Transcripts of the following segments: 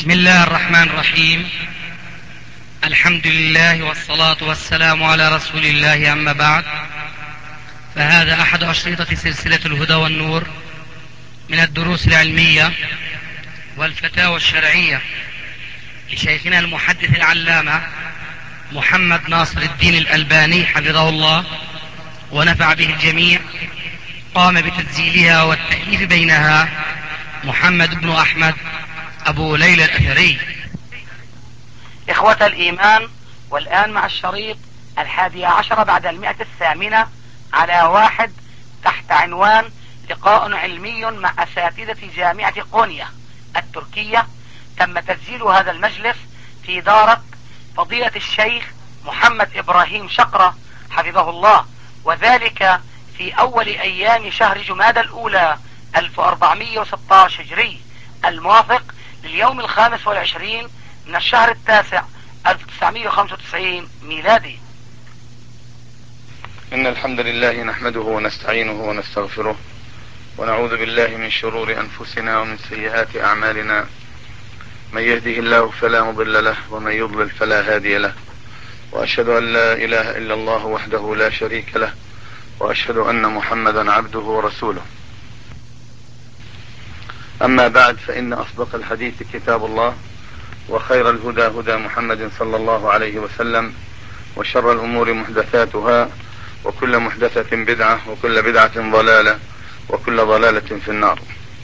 بسم الله الرحمن الرحيم. الحمد لله والصلاة والسلام على رسول الله، أما بعد، فهذا أحد أشرطة سلسلة الهدى والنور من الدروس العلمية والفتاوى الشرعية لشيخنا المحدث العلامة محمد ناصر الدين الألباني حفظه الله ونفع به الجميع. قام بتسجيلها والتأليف بينها محمد بن أحمد أبو ليلى الأثري. إخوة الإيمان، والآن مع الشريط 11 بعد 108 على 1 تحت عنوان لقاء علمي مع أساتذة جامعة قونيا التركية. تم تسجيل هذا المجلس في دارة فضيلة الشيخ محمد إبراهيم شقرة حفظه الله، وذلك في أول أيام شهر جمادى الأولى 1416 هجري، الموافق لليوم 25 من الشهر التاسع 1995 ميلادي. إن الحمد لله نحمده ونستعينه ونستغفره ونعوذ بالله من شرور أنفسنا ومن سيئات أعمالنا. من يهده الله فلا مضل له ومن يضلل فلا هادي له، وأشهد أن لا إله إلا الله وحده لا شريك له، وأشهد أن محمدا عبده ورسوله. أما بعد، فإن أصدق الحديث كتاب الله، وخير الهدى هدى محمد صلى الله عليه وسلم، وشر الأمور محدثاتها، وكل محدثة بدعة، وكل بدعة ضلالة، وكل ضلالة في النار.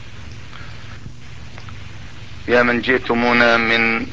يا من جئتمونا من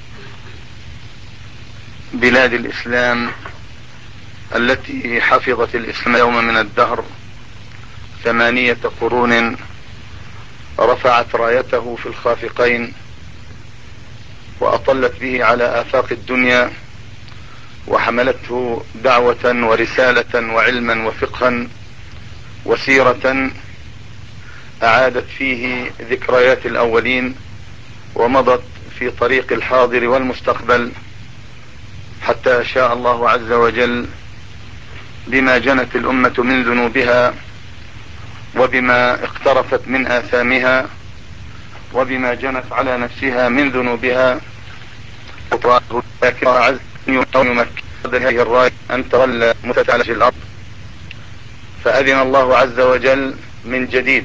بلاد الإسلام التي حفظت الإسلام يوم من الدهر 8 قرون، رفعت رايته في الخافقين وأطلت به على آفاق الدنيا، وحملته دعوة ورسالة وعلما وفقها وسيرة أعادت فيه ذكريات الأولين ومضت في طريق الحاضر والمستقبل، حتى شاء الله عز وجل بما جنت الأمة من ذنوبها، وبما اقترفت من آثامها، وبما جنت على نفسها من ذنوبها، هذه الراية أن تظل متتالة في الأرض. فأذن الله عز وجل من جديد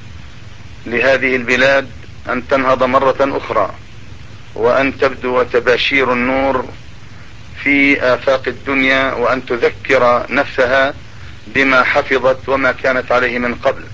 لهذه البلاد أن تنهض مرة أخرى، وأن تبدو تباشير النور في آفاق الدنيا، وأن تذكر نفسها بما حفظت وما كانت عليه من قبل.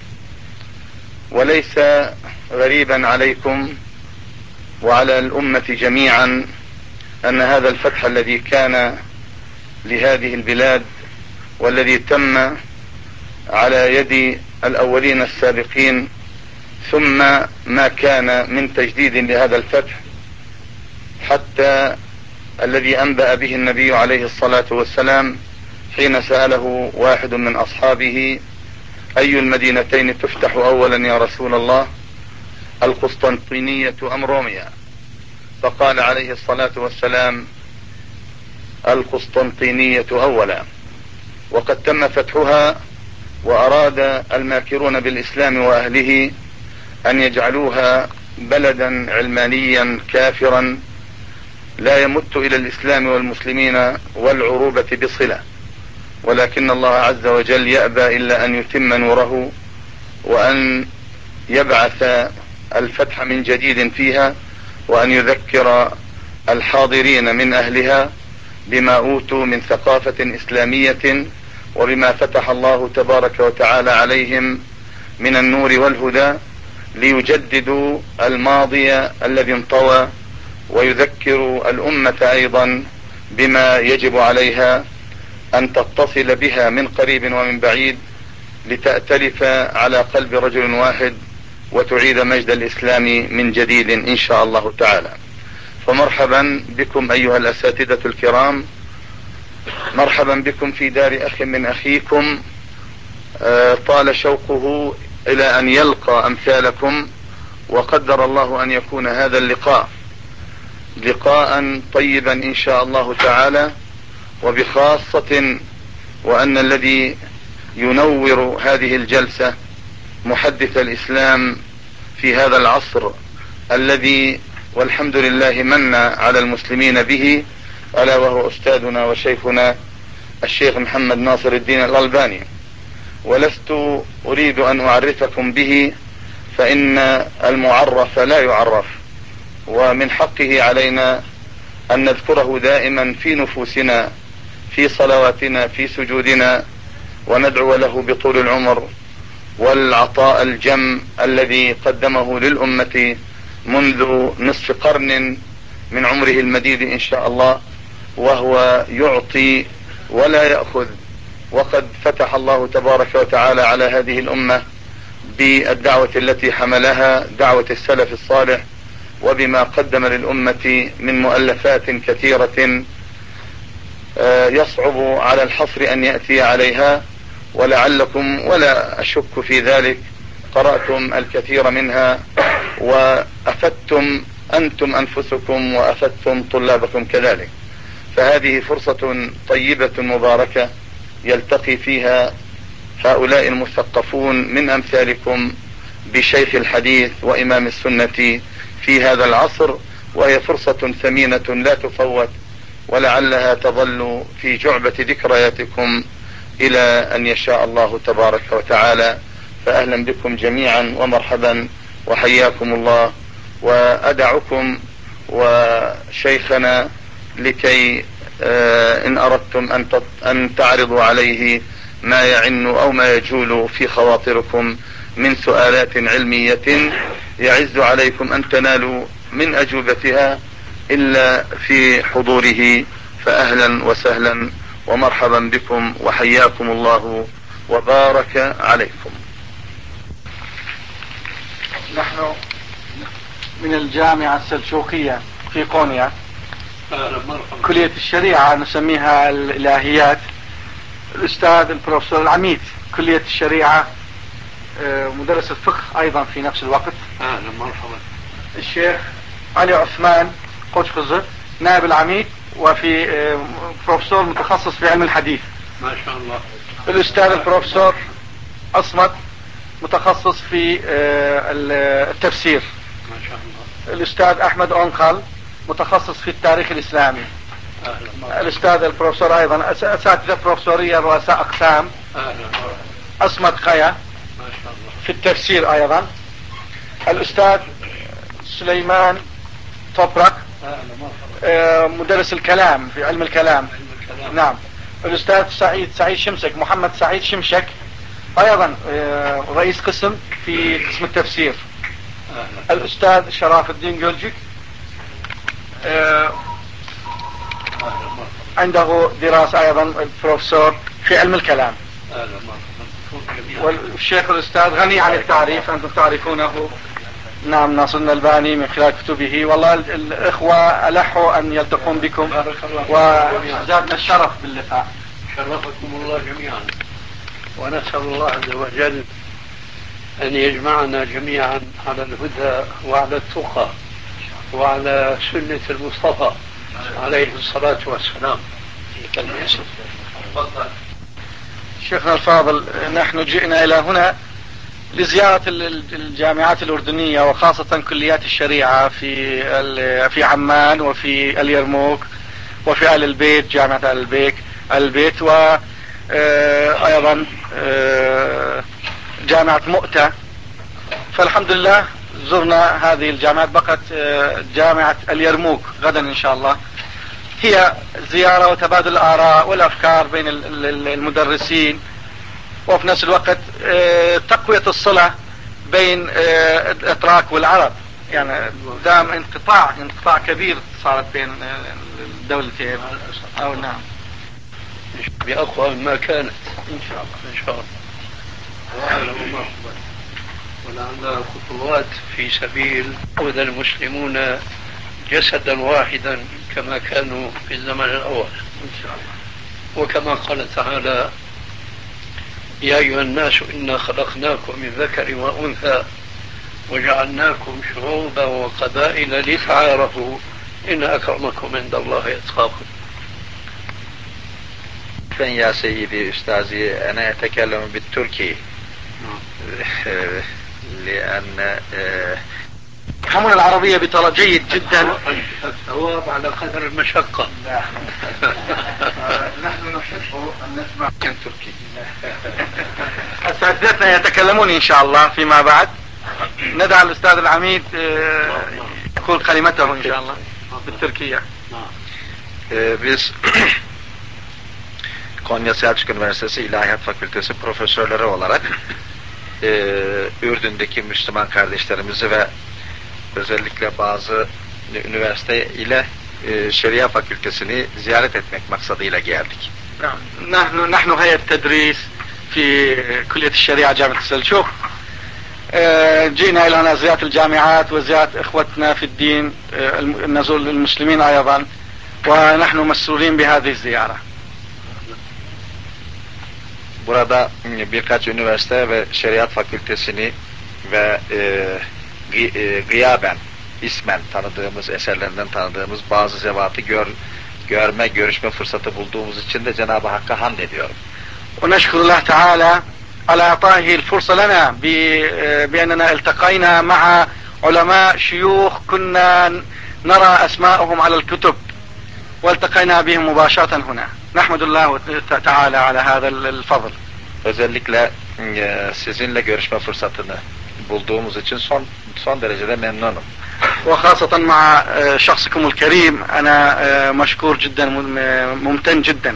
وليس غريبا عليكم وعلى الأمة جميعا أن هذا الفتح الذي كان لهذه البلاد، والذي تم على يد الأولين السابقين، ثم ما كان من تجديد لهذا الفتح، حتى الذي أنبأ به النبي عليه الصلاة والسلام حين سأله واحد من أصحابه: أي المدينتين تفتح أولا يا رسول الله، القسطنطينية أم روميا؟ فقال عليه الصلاة والسلام: القسطنطينية أولا. وقد تم فتحها، وأراد الماكرون بالإسلام وأهله أن يجعلوها بلدا علمانيا كافرا لا يمت إلى الإسلام والمسلمين والعروبة بصلة، ولكن الله عز وجل يأبى إلا أن يتم نوره، وأن يبعث الفتح من جديد فيها، وأن يذكر الحاضرين من أهلها بما أوتوا من ثقافة إسلامية، وبما فتح الله تبارك وتعالى عليهم من النور والهدى، ليجددوا الماضي الذي انطوى، ويذكروا الأمة أيضا بما يجب عليها أن تتصل بها من قريب ومن بعيد، لتأتلف على قلب رجل واحد، وتعيد مجد الإسلام من جديد إن شاء الله تعالى. فمرحبا بكم أيها الأساتذة الكرام، مرحبا بكم في دار أخ من أخيكم طال شوقه إلى أن يلقى أمثالكم، وقدر الله أن يكون هذا اللقاء لقاء طيبا إن شاء الله تعالى، وبخاصة وأن الذي ينور هذه الجلسة محدث الإسلام في هذا العصر الذي والحمد لله من على المسلمين به، ألا وهو أستاذنا وشيخنا الشيخ محمد ناصر الدين الألباني. ولست أريد أن أعرفكم به، فإن المعرف لا يعرف، ومن حقه علينا أن نذكره دائما في نفوسنا، في صلواتنا، في سجودنا، وندعو له بطول العمر والعطاء الجم الذي قدمه للأمة منذ نصف قرن من عمره المديد إن شاء الله، وهو يعطي ولا يأخذ. وقد فتح الله تبارك وتعالى على هذه الأمة بالدعوة التي حملها، دعوة السلف الصالح، وبما قدم للأمة من مؤلفات كثيرة يصعب على الحصر أن يأتي عليها، ولعلكم ولا أشك في ذلك قرأتم الكثير منها وأفدتم أنتم أنفسكم وأفدتم طلابكم كذلك. فهذه فرصة طيبة مباركة يلتقي فيها هؤلاء المثقفون من أمثالكم بشيخ الحديث وإمام السنة في هذا العصر، وهي فرصة ثمينة لا تفوت، ولعلها تظل في جعبة ذكرياتكم إلى أن يشاء الله تبارك وتعالى. فأهلا بكم جميعا ومرحبا وحياكم الله. وأدعكم وشيخنا لكي إن أردتم أن تعرضوا عليه ما يعن أو ما يجول في خواطركم من سؤالات علمية يعز عليكم أن تنالوا من أجوبتها إلا في حضوره. فأهلا وسهلا ومرحبا بكم وحياكم الله وبارك عليكم. نحن من الجامعة السلجوقية في قونيا، كلية الشريعة نسميها الإلهيات. الأستاذ البروفيسور العميد كلية الشريعة، مدرس الفقه أيضا في نفس الوقت. الشيخ علي عثمان قوشخزر نائب العميد، وفي بروفيسور متخصص في علم الحديث ما شاء الله. الأستاذ البروفيسور أصمت متخصص في التفسير ما شاء الله. الأستاذ أحمد أونقل متخصص في التاريخ الإسلامي. الأستاذ البروفيسور أيضا أساتذة بروفيسورية رؤساء أقسام. أصمت خيا ما شاء الله في التفسير أيضا. الأستاذ سليمان طبرق مدرس الكلام في علم الكلام. نعم. الأستاذ سعيد شمشك، محمد سعيد شمشك أيضا رئيس قسم في قسم التفسير. الأستاذ شراف الدين جولجيك عنده دراسة أيضا البروفيسور في علم الكلام. والشيخ الأستاذ غني عن التعريف، أنتم تعرفونه. نعم، ناصر الألباني من خلال كتبه. والله الإخوة ألحوا أن يلتقون بكم وزادنا الشرف باللقاء. شرفكم الله جميعا، ونسأل الله عز وجل أن يجمعنا جميعا على الهدى وعلى التقى وعلى سنة المصطفى عليه الصلاة والسلام. شيخنا الفاضل، نحن جئنا إلى هنا لزيارة الجامعات الأردنية، وخاصة كليات الشريعة في عمان وفي اليرموك وفي آل البيت، جامعة آل البيت، وأيضا جامعة مؤتة. فالحمد لله زرنا هذه الجامعات. بقت جامعة اليرموك غدا إن شاء الله. هي زيارة وتبادل الآراء والأفكار بين المدرسين، وفي نفس الوقت تقوية الصلة بين الأتراك والعرب. يعني دام انقطاع كبير صارت بين الدولتين. أو نعم، بأقوى ما كانت إن شاء الله. إن شاء الله. ولعل خطوات في سبيل يعود المسلمون جسدا واحدا كما كانوا في الزمن الأول إن شاء الله. وكما قال تعالى: يا أيها الناس إنا خلقناكم من ذكر وأنثى وجعلناكم شعوبا وقبائل لتعارفوا إن أكرمكم عند الله أتقاكم. يا سيدي أستاذي، أنا أتكلم بالتركي لأن يفهمون العربية بطريقة جيد جدا. الثواب على قدر المشقة. نحن نحب أن نسمع تركي. أساتذتنا يتكلمون إن شاء الله فيما بعد. ندعى الأستاذ العميد يقول كلمته إن شاء الله بالتركية. Biz Konya Selçuk Üniversitesi İlahiyat Fakültesi profesörleri olarak Ürdün'deki Müslüman kardeşlerimizi ve özellikle bazı üniversite ile Şeria Fakültesini ziyaret etmek maksadıyla geldik. نحن هيئة تدريس في كلية الشريعة جامعة السلجوق. جئنا إلى هنا زيارة الجامعات وزيارة إخوتنا في الدين نزور المسلمين أيضا ونحن مسرورين بهذه الزيارة. Burada birkaç üniversite ve Şeriat Fakültesini ve gıyaben, ismen tanıdığımız, eserlerinden tanıdığımız bazı zevatı görüşme fırsatı bulduğumuz için de Cenab-ı Hakk'a hamd ediyorum. ونشكر الله تعالى على إعطائه الفرصة لنا بأننا التقينا مع علماء شيوخ كنا نرى أسماءهم على الكتب والتقينا بهم مباشرة هنا. نحمد الله تعالى على هذا الفضل. Özellikle sizinle görüşme fırsatını bulduğumuz için son derecede memnunum. وخاصة مع شخصكم الكريم أنا مشكور جدا ممتن جدا.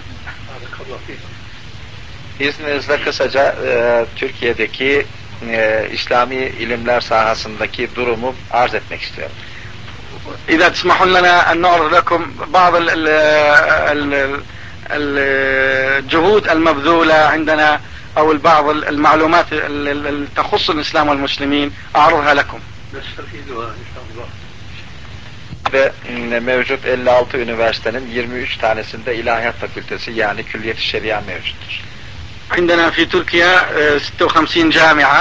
İzninizle kısaca Türkiye'deki İslami ilimler sahasındaki durumu arz etmek istiyorum. إذا تسمحون لنا أن نعرض لكم بعض الجهود المبذولة عندنا أو بعض المعلومات التي تخص الإسلام والمسلمين أعرضها لكم. نستفيدها إن شاء الله. Ve mevcut 56 üniversitenin 23 tanesinde İlahiyat Fakültesi yani Külliyet-i Şeria mevcuttur. عندنا في تركيا 56 جامعة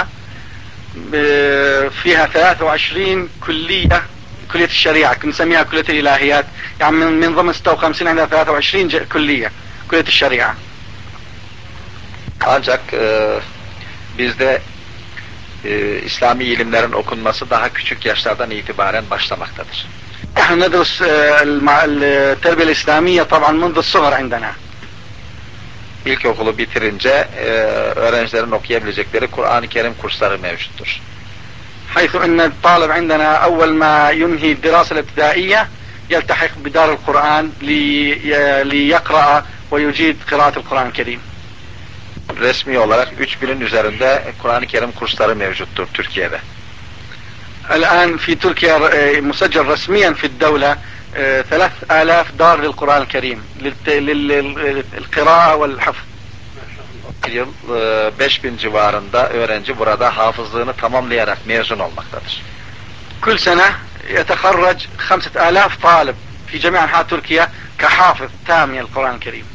فيها 23 كلية كلية الشريعة نسميها كلية الإلهيات يعني من ضمن 56 عندنا 23 كلية كلية الشريعة. Ancak bizde İslami ilimlerin okunması daha küçük yaşlardan itibaren başlamaktadır. نحن ندرس التربية الإسلامية طبعا منذ الصغر عندنا. İlkokulu bitirince öğrencilerin okuyabilecekleri Kur'an-ı Kerim kursları mevcuttur. حيث أن الطالب عندنا أول ما ينهي الدراسة الابتدائية يلتحق بدار القرآن ليقرأ ويجيد قراءة القرآن الكريم. Resmi olarak 3000'in üzerinde Kur'an-ı Kerim kursları mevcuttur Türkiye'de. الآن في تركيا مسجل رسميا في الدولة 3000 دار للقرآن الكريم للقراءة والحفظ. Yıl 5000 civarında öğrenci burada hafızlığını tamamlayarak mezun olmaktadır. كل سنة يتخرج 5000 طالب في جميع أنحاء تركيا كحافظ تام للقرآن الكريم.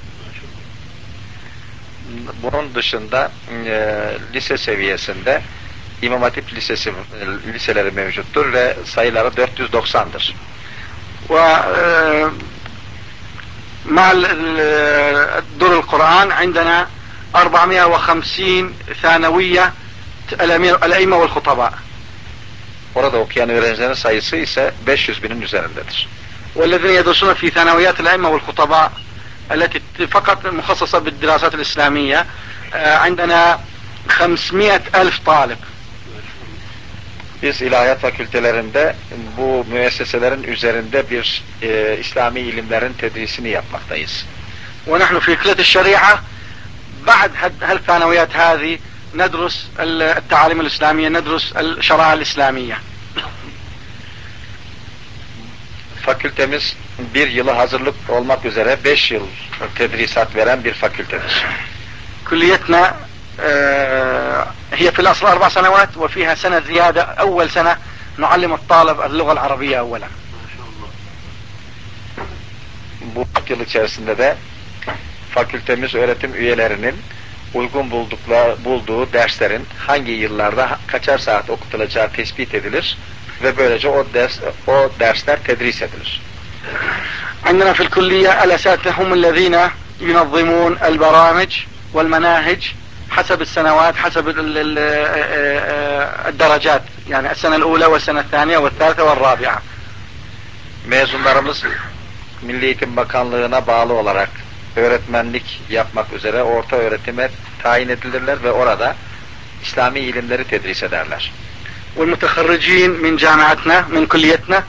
Bunun dışında lise seviyesinde İmam Hatip liseleri mevcuttur ve sayıları 490'dır. ومع دور القرآن عندنا 450 ثانوية الأئمة والخطباء. Orada okuyan öğrencilerin sayısı ise 500.000'in üzerindedir. والذين يدرسون في ثانويات الأئمة والخطباء التي فقط مخصصة بالدراسات الإسلامية عندنا 500,000 طالب. Biz ilahiyat fakültelerinde bu müesseselerin üzerinde bir İslami ilimlerin tedrisini yapmaktayız. ونحن في كلية الشريعة بعد هالثانويات هذه ندرس التعاليم الإسلامية ندرس الشرائع الإسلامية. Fakültemiz bir yılı hazırlık olmak üzere 5 yıl tedrisat veren bir fakültedir. كليتنا هي في الأصل 4 سنوات وفيها سنة زيادة أول سنة نعلم الطالب اللغة العربية أولا. Bu yıl içerisinde de fakültemiz öğretim üyelerinin uygun bulduğu derslerin hangi yıllarda kaçar saat okutulacağı tespit edilir ve böylece o dersler tedris edilir. عندنا في الكلية الأساتذة هم الذين ينظمون البرامج والمناهج حسب السنوات حسب الدرجات يعني السنة الأولى والسنة الثانية والثالثة والرابعة. Mezunlarımız Milli Eğitim Bakanlığı'na bağlı olarak öğretmenlik yapmak üzere orta öğretime tayin edilirler ve orada İslami ilimleri tedris ederler. والمتخرجين من جامعتنا من كليتنا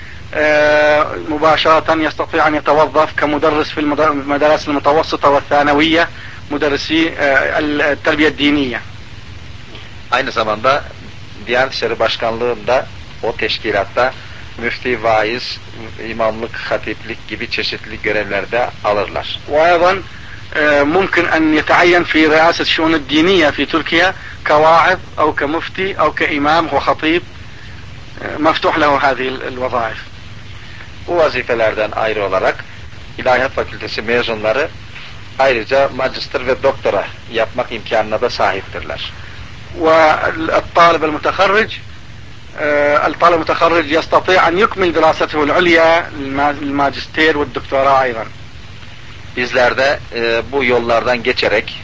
مباشرة يستطيع أن يتوظف كمدرس في المدارس المتوسطة والثانوية مدرسي التربية الدينية. Aynı zamanda Diyanet İşleri Başkanlığı'nda o teşkilatta müfti, vaiz, imamlık, hatiplik gibi çeşitli görevlerde alırlar. وأيضا ممكن أن يتعين في رئاسة الشؤون الدينية في تركيا كواعظ أو كمفتي أو كإمام وخطيب مفتوح له هذه الوظائف. Bu vazifelerden ayrı olarak İlahiyat Fakültesi mezunları ayrıca magister ve doktora yapmak imkanına da sahiptirler. والطالب المتخرج يستطيع أن يكمل دراسته العليا الماجستير والدكتوراه أيضا. Bizler de bu yollardan geçerek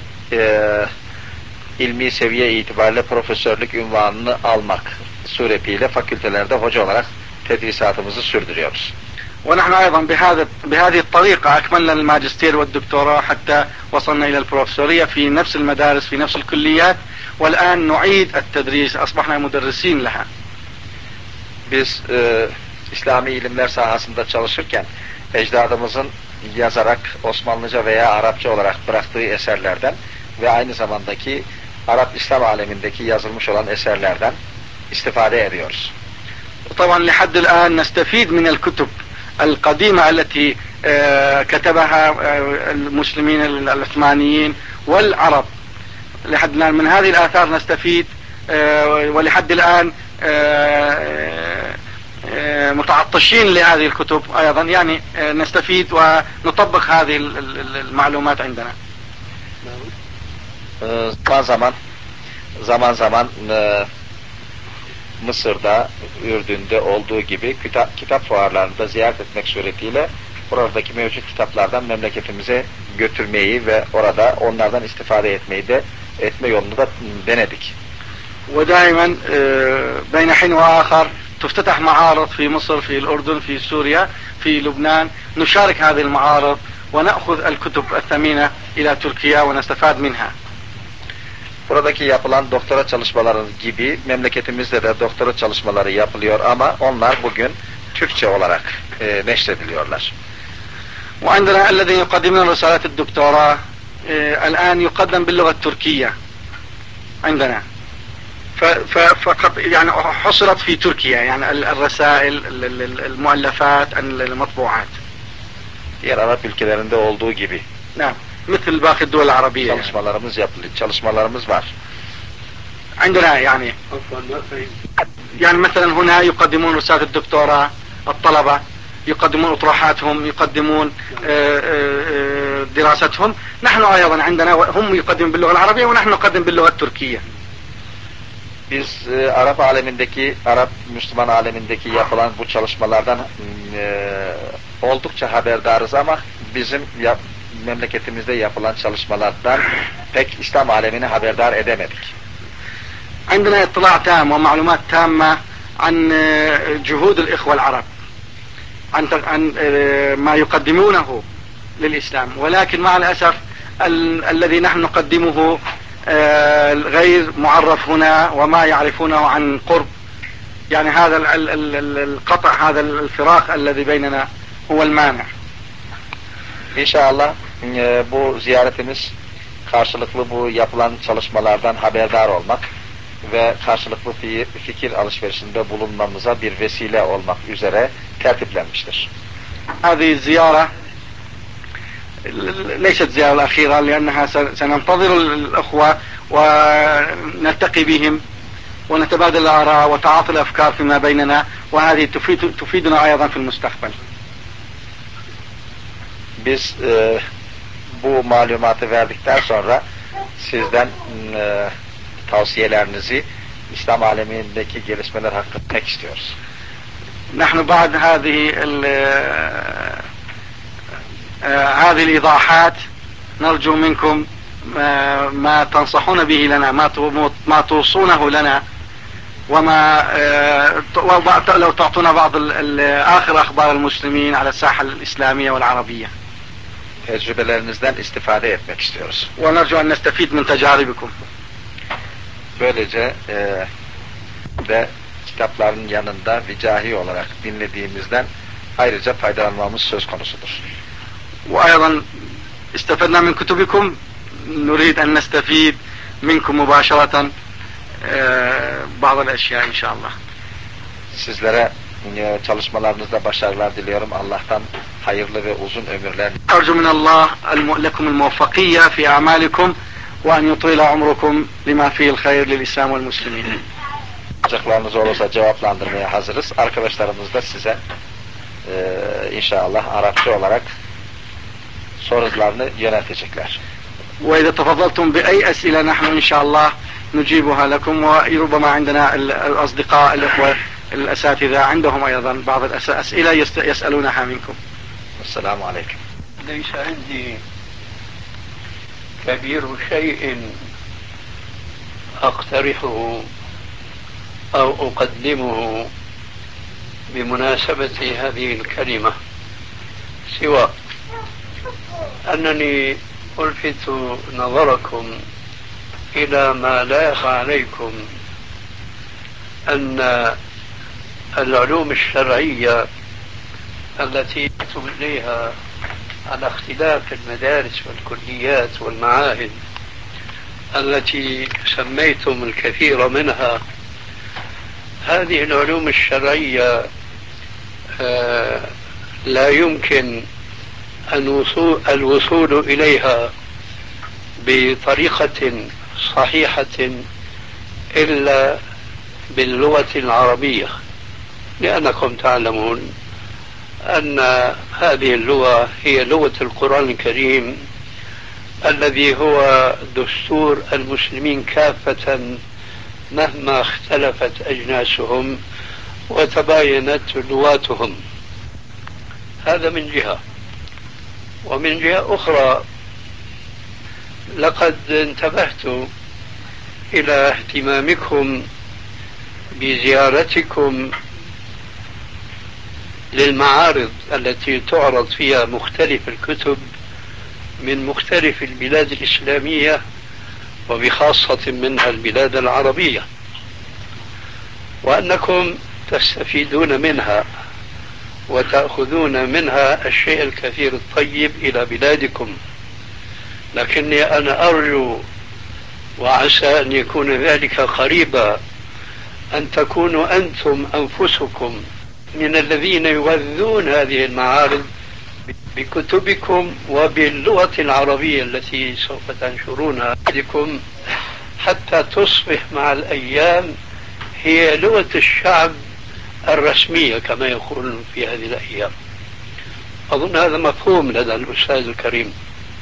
ilmi seviye itibariyle profesörlük unvanını almak suretiyle fakültelerde hoca olarak tedrisatımızı sürdürüyoruz. ونحن أيضا بهذه الطريقة أكملنا الماجستير والدكتوراه حتى وصلنا إلى البروفيسورية في نفس المدارس في نفس الكليات والآن نعيد التدريس أصبحنا مدرسين لها. Biz İslami ilimler sahasında çalışırken ecdadımızın yazarak Osmanlıca veya Arapça olarak bıraktığı eserlerden ve aynı zamandaki Arap İslam alemindeki yazılmış olan eserlerden istifade ediyoruz. طبعا لحد الآن نستفيد من الكتب القديمة التي كتبها المسلمين العثمانيين والعرب. لحد الآن من هذه الآثار نستفيد ولحد الآن متعطشين لهذه الكتب أيضا يعني نستفيد ونطبق هذه المعلومات عندنا. Zaman zaman Mısır'da, Ürdün'de olduğu gibi kitap fuarlarını da ziyaret etmek suretiyle oradaki mevcut kitaplardan memleketimize götürmeyi ve orada onlardan istifade etme yolunu da denedik. ودائما بين حين وآخر تفتتح معارض في مصر في الأردن في سوريا في لبنان نشارك هذه المعارض ونأخذ الكتب الثمينة إلى تركيا ونستفاد منها. Buradaki yapılan doktora çalışmaları gibi memleketimizde de doktora çalışmaları yapılıyor ama onlar bugün Türkçe olarak neşrediliyorlar. وعندنا الذين يقدمون رسالة الدكتوراه الآن يقدم باللغة التركية عندنا. فقط يعني حصلت في تركيا يعني الرسائل المؤلفات المطبوعات. Diğer Arap ülkelerinde olduğu gibi. نعم مثل باقي الدول العربية. Çalışmalarımız yapılıyor. Çalışmalarımız var. عندنا يعني مثلا هنا يقدمون رسالة الدكتوراه الطلبة يقدمون أطروحاتهم يقدمون دراستهم. نحن أيضا عندنا هم يقدمون باللغة العربية ونحن نقدم باللغة التركية. Biz Arap Müslüman alemindeki yapılan bu çalışmalardan oldukça haberdarız ama bizim memleketimizde yapılan çalışmalardan pek İslam alemini haberdar edemedik. عندنا اطلاع تام ومعلومات تامة عن جهود الإخوة العرب عن ما يقدمونه للإسلام ولكن مع الأسف الذي نحن نقدمه غير معرف هنا وما يعرفونه عن قرب. يعني هذا القطع هذا الفراق الذي بيننا هو المانع. İnşallah bu ziyaretimiz karşılıklı bu yapılan çalışmalardan haberdar olmak ve karşılıklı fikir alışverişinde bulunmamıza bir vesile olmak üzere tertiplenmiştir. هذه الزيارة ليست زيارة الأخيرة لأنها سننتظر الأخوة ونلتقي بهم ونتبادل الآراء وتعاطي الأفكار فيما بيننا وهذه تفيدنا أيضا في المستقبل. Biz bu malumatı verdikten sonra sizden tavsiyelerinizi İslam alemindeki gelişmeler hakkında etmek istiyoruz. نحن بعد هذه الإيضاحات نرجو منكم ما تنصحون به لنا ما توصونه لنا وما لو تعطونا بعض آخر أخبار المسلمين على الساحة الإسلامية والعربية. Tecrübelerinizden istifade etmek istiyoruz. ونرجو أن نستفيد من تجاربكم. Böylece de kitapların yanında vicahi olarak dinlediğimizden ayrıca faydalanmamız söz konusudur. وأيضا استفدنا من كتبكم نريد أن نستفيد منكم مباشرة بعض الأشياء إن شاء الله. Sizlere çalışmalarınızda başarılar diliyorum. Allah'tan hayırlı ve uzun ömürler. أرجو من الله لكم الموفقية في أعمالكم وأن يطيل عمركم لما فيه الخير للإسلام والمسلمين. Soracaklarınız olursa cevaplandırmaya hazırız. Arkadaşlarımız da size inşallah Arapça olarak sorularını yöneltecekler. وإذا تفضلتم بأي أسئلة نحن إن شاء الله نجيبها لكم وربما عندنا الأصدقاء الأخوة الأساتذة عندهم أيضا بعض الأسئلة يسألونها منكم. السلام عليكم. ليس عندي كبير شيء أقترحه أو أقدمه بمناسبة هذه الكلمة سوى أنني ألفت نظركم إلى ما لا يخفى عليكم أن العلوم الشرعية التي يأتوا إليها على اختلاف المدارس والكليات والمعاهد التي سميتم الكثير منها، هذه العلوم الشرعية لا يمكن الوصول إليها بطريقة صحيحة إلا باللغة العربية، لأنكم تعلمون أن هذه اللغة هي لغة القرآن الكريم الذي هو دستور المسلمين كافة مهما اختلفت أجناسهم وتباينت لغاتهم. هذا من جهة. ومن جهة أخرى لقد انتبهت إلى اهتمامكم بزيارتكم للمعارض التي تعرض فيها مختلف الكتب من مختلف البلاد الإسلامية وبخاصة منها البلاد العربية، وأنكم تستفيدون منها وتأخذون منها الشيء الكثير الطيب إلى بلادكم. لكني أنا أرجو وعسى أن يكون ذلك قريبا أن تكونوا أنتم أنفسكم من الذين يغذون هذه المعارض بكتبكم وباللغة العربية التي سوف تنشرونها بكم حتى تصبح مع الأيام هي لغة الشعب الرسمية كما يقولون في هذه الأيام. أظن هذا مفهوم لدى الأستاذ الكريم.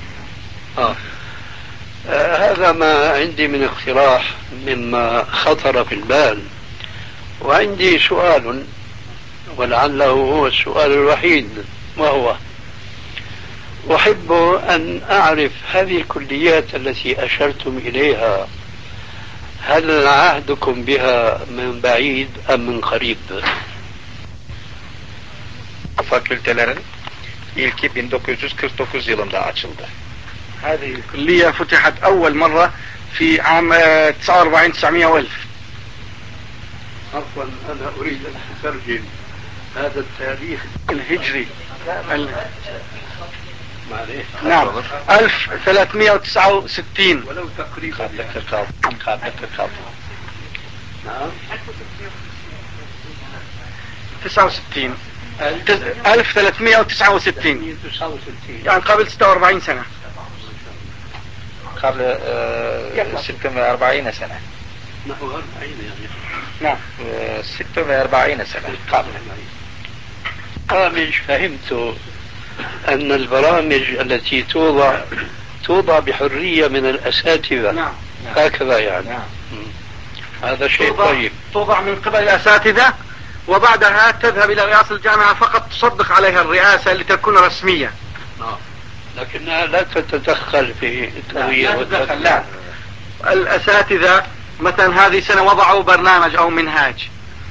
هذا ما عندي من اقتراح مما خطر في البال. وعندي سؤال ولعله هو السؤال الوحيد، وهو أحب أن أعرف هذه الكليات التي أشرتم إليها هل عهدكم بها من بعيد أم من قريب؟ Fakültelerin ilki 1949 yılında açıldı. هذه الكلية فتحت أول مرة في عام 49 و1000. عفوا أنا أريد أن أترجم هذا التاريخ الهجري. نعم 1369 ولو تقريبا. نعم 69 1369 يعني قبل 46 سنة. قبل 46 سنة. نحو 40 يعني. نعم 46 سنة قبل. برامج فهمت أن البرامج التي توضع بحرية من الأساتذة. نعم. هكذا يعني. نعم. هذا شيء طيب. توضع من قبل الأساتذة وبعدها تذهب إلى رئاسة الجامعة فقط تصدق عليها الرئاسة لتكون رسمية. نعم. لكنها لا تتدخل في التغيير والتدخل. لا. الأساتذة مثلا هذه السنة وضعوا برنامج أو منهاج،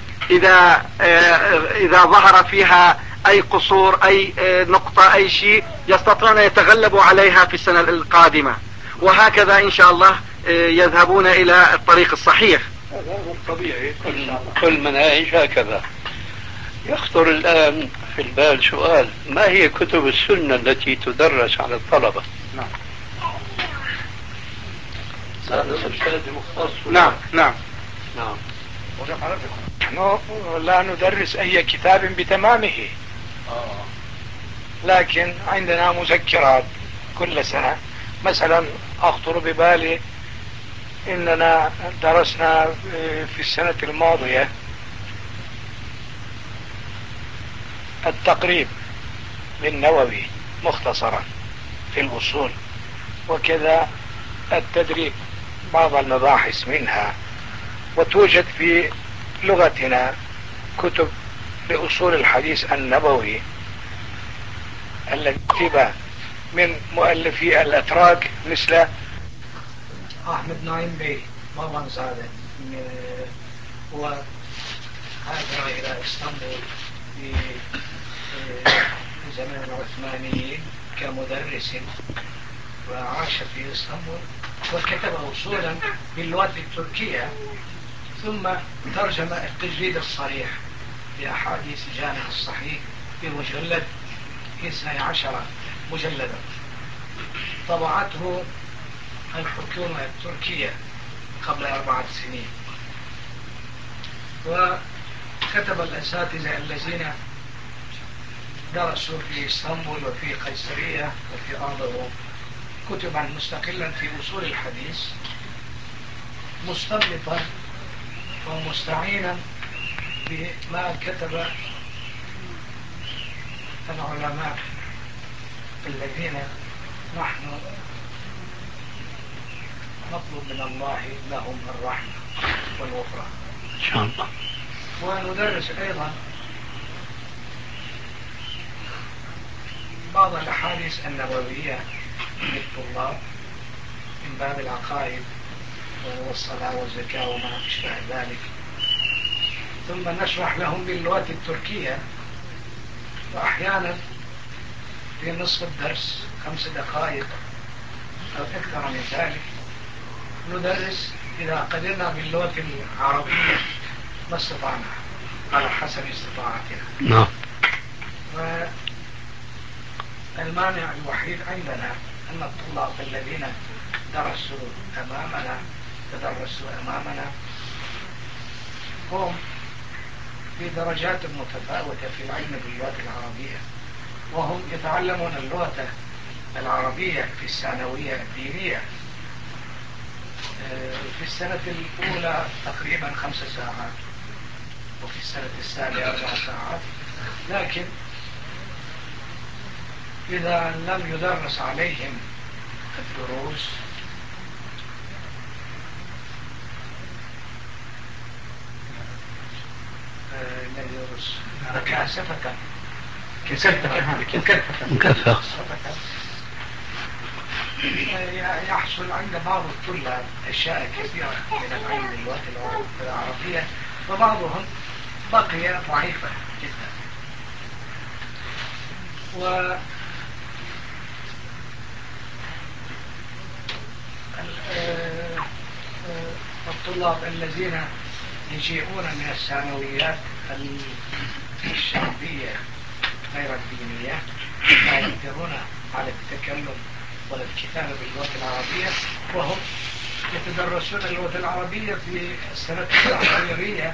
إذا ظهر فيها أي قصور، أي نقطة، أي شيء، يستطيعون أن يتغلبوا عليها في السنة القادمة، وهكذا إن شاء الله يذهبون إلى الطريق الصحيح. هذا طبيعي، كل مناهج هكذا. يخطر الآن في البال سؤال: ما هي كتب السنة التي تدرس على الطلبة؟ نعم. هذا أستاذ مختص. نعم نعم نعم. نحن لا ندرس أي كتاب بتمامه، لكن عندنا مذكرات كل سنة. مثلا أخطر ببالي إننا درسنا في السنة الماضية التقريب للنووي مختصرا في الأصول، وكذا التدريب بعض المباحث منها. وتوجد في لغتنا كتب لأصول الحديث النبوي التي كتب من مؤلفي الأتراك مثل أحمد نايم بي مالانز. هذا هو هاجر إلى إسطنبول في زمن العثمانيين كمدرس، وعاش في إسطنبول، وكتب أصولا باللغة التركية، ثم ترجم التجريد الصريح لأحاديث جامع الصحيح بمجلد 12 مجلدا، طبعته الحكومة التركية قبل 4 سنين. وكتب الأساتذة الذين درسوا في اسطنبول وفي قيصرية وفي أرضهم كتبا مستقلا في أصول الحديث، مستنبطا ومستعينا بما كتب العلماء الذين نحن نطلب من الله لهم الرحمة والغفران إن شاء الله. وندرس أيضا بعض الأحاديث النبوية للطلاب من باب العقائد والصلاة والزكاة وما أشبه ذلك، ثم نشرح لهم باللغة التركية، وأحيانا في نصف الدرس 5 دقائق أو أكثر من ذلك ندرس إذا قدرنا باللغة العربية ما استطعنا على حسب استطاعتنا. نعم. والمانع الوحيد عندنا أن الطلاب الذين تدرسوا أمامنا هم في درجات متفاوتة في العلم باللغة العربية، وهم يتعلمون اللغة العربية في الثانوية الدينية في السنة الأولى تقريبا 5 ساعات، وفي السنة الثانية 4 ساعات. لكن إذا لم يدرس عليهم الدروس مكثفة يحصل عند بعض الطلاب أشياء كثيرة من العلم باللغة العربية، وبعضهم بقي ضعيفا جدا. الطلاب الذين يجيئون من الثانويات الشعبية غير الدينية لا يقدرون على التكلم ولا الكتابة باللغة العربية، وهم يتدرسون اللغة العربية في السنة التحضيرية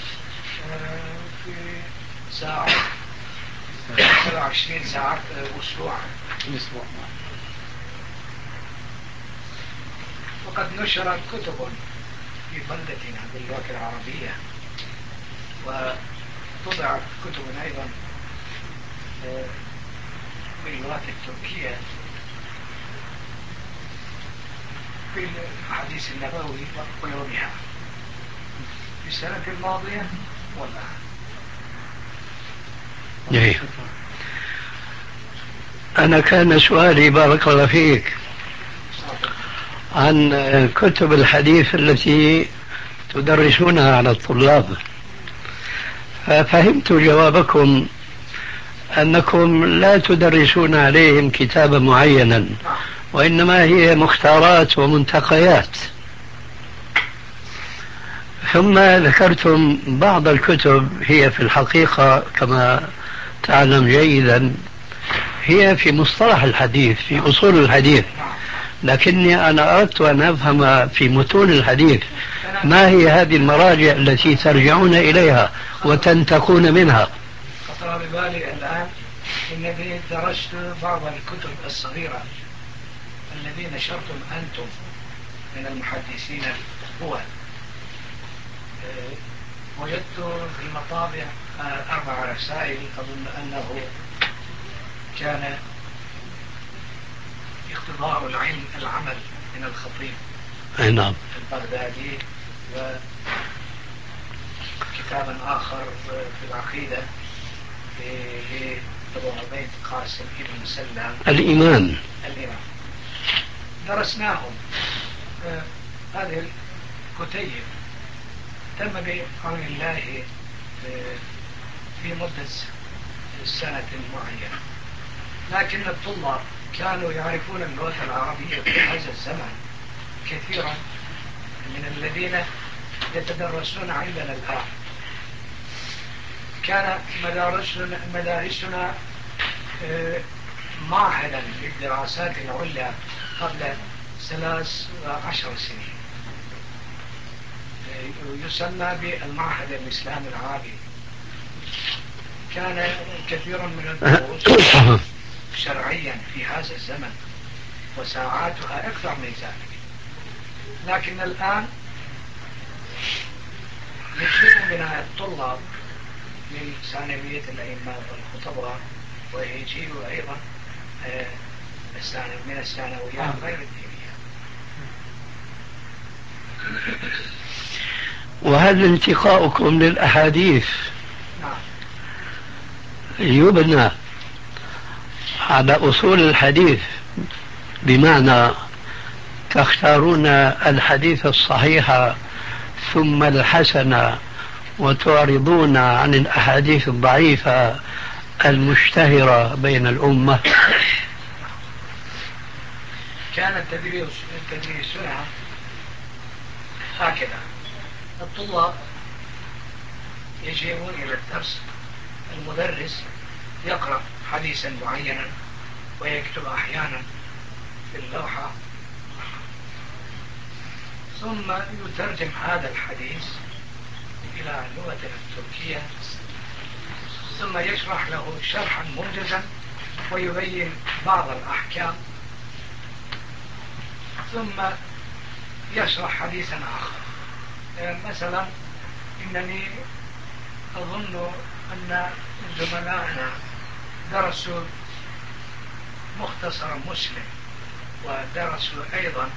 في ساعة 20 ساعة أسبوعا. وقد نشرت كتب في بلدتنا باللغة العربية، وطبعت كتب أيضا باللغة التركية في الحديث النبوي وغيرها في السنة الماضية والآن. جيد. أنا كان سؤالي بارك الله فيك عن كتب الحديث التي تدرسونها على الطلاب، ففهمت جوابكم أنكم لا تدرسون عليهم كتابا معينا، وإنما هي مختارات ومنتقيات. ثم ذكرتم بعض الكتب هي في الحقيقة كما تعلم جيدا هي في مصطلح الحديث، في أصول الحديث، لكني أنا أردت أن أفهم في متون الحديث ما هي هذه المراجع التي ترجعون إليها وتنتقون منها. خطر ببالي الآن إنني درست بعض الكتب الصغيرة الذي نشرتم أنتم من المحدثين الأول. وجدت في المطابع 4 رسائل أظن أنه كان اقتضاء العلم العمل من الخطيب نعم البغدادي، وكتابا آخر في العقيدة لأبو عبيد قاسم بن سلام الإمام. درسناهم. هذه الكتيب تم بعون الله في مدة سنة معينة، لكن الطلاب كانوا يعرفون اللغة العربية في هذا الزمن كثيرا من الذين يتدرسون عندنا الآن. كان مدارسنا معهدا للدراسات العليا قبل 13 سنين، يسمى بالمعهد الإسلامي العربي. كان كثير من الدروس شرعيا في هذا الزمن وساعاتها أكثر من ذلك، لكن الآن يجيء من الطلاب من ثانوية الأئمة والخطباء، ويجيء أيضا من الثانويات غير الدينية. وهل انتقاؤكم للأحاديث يبنى على أصول الحديث، بمعنى تختارون الحديث الصحيح ثم الحسن وتعرضون عن الأحاديث الضعيفة المشتهرة بين الأمة؟ كان تدريسنا هكذا: الطلاب يجيئون إلى الدرس، المدرس يقرأ حديثا معينا ويكتب أحيانا في اللوحة، ثم يترجم هذا الحديث إلى اللغة التركية، ثم يشرح له شرحا موجزا ويبين بعض الأحكام، ثم يشرح حديثا آخر. مثلا إنني أظن أن زملائنا درسوا مختصر مسلم، ودرسوا أيضا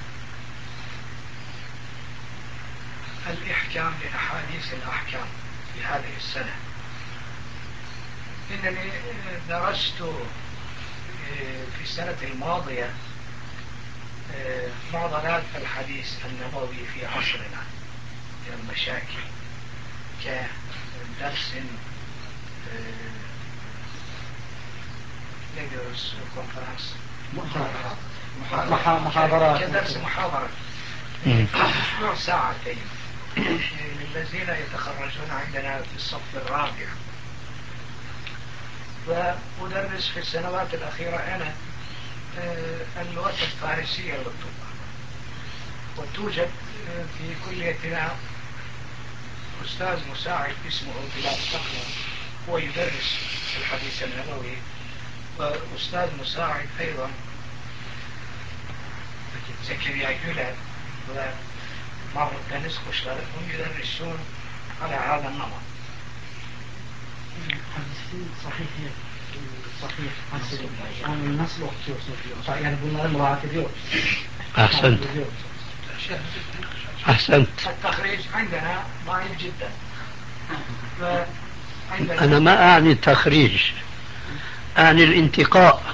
الإحكام لأحاديث الأحكام في هذه السنة. إنني درست في السنة الماضية معضلات الحديث النبوي في عصرنا من المشاكل، كدرس ندرس كونفرنس محاضرات، كدرس محاضرة أسبوع ساعتين للذين يتخرجون عندنا في الصف الرابع. وأدرس في السنوات الأخيرة أنا اللغة الفارسية للطلاب، وتوجد في كليتنا أستاذ مساعد اسمه بلال صقر، هو يدرس الحديث النبوي، وأستاذ مساعد أيضا زكريا يولد ومعروف دانيس خشلر، هم يدرسون على هذا النمط. أحسنت. التخريج عندنا ضعيف جدا. أنا ما أعني التخريج، أعني الانتقاء.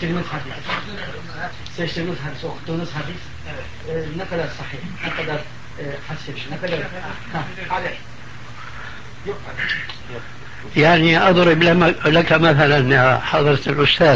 نقل الصحيح، نقل يعني أضرب لك مثلا يا حضرة الأستاذ،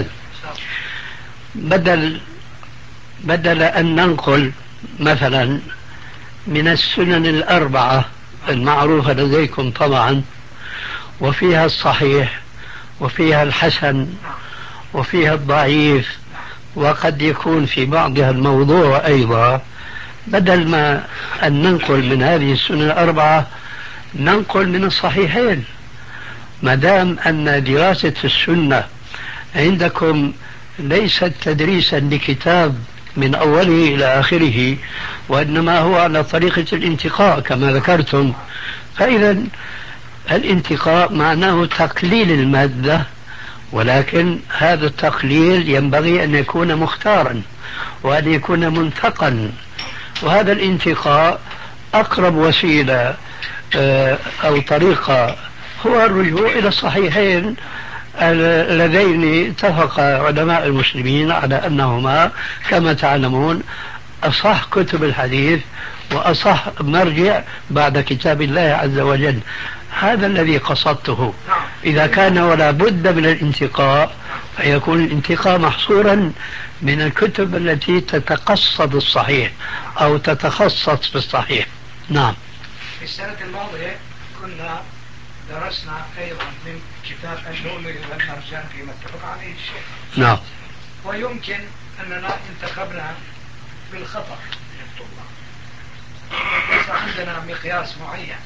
بدل أن ننقل مثلا من السنن الأربعة المعروفة لديكم طبعا، وفيها الصحيح وفيها الحسن وفيها الضعيف وقد يكون في بعضها الموضوع أيضا، بدل ما أن ننقل من هذه السنن الأربعة ننقل من الصحيحين. ما دام أن دراسة السنة عندكم ليست تدريسا لكتاب من أوله إلى آخره، وإنما هو على طريقة الانتقاء كما ذكرتم، فإذا الانتقاء معناه تقليل المادة، ولكن هذا التقليل ينبغي أن يكون مختارا وأن يكون منتقا، وهذا الانتقاء أقرب وسيلة أو طريقة هو الرجوع إلى الصحيحين اللذين اتفق علماء المسلمين على أنهما كما تعلمون أصح كتب الحديث وأصح مرجع بعد كتاب الله عز وجل. هذا الذي قصدته. إذا كان ولا بد من الانتقاء فيكون الانتقاء محصورا من الكتب التي تتقصد الصحيح أو تتخصص في الصحيح. نعم. في السنة الماضية كنا درسنا أيضا من كتاب اللؤلؤ والمرجان فيما اتفق عليه الشيخ. نعم. ويمكن أننا انتخبنا بالخطأ من الطلاب، ليس عندنا مقياس معين.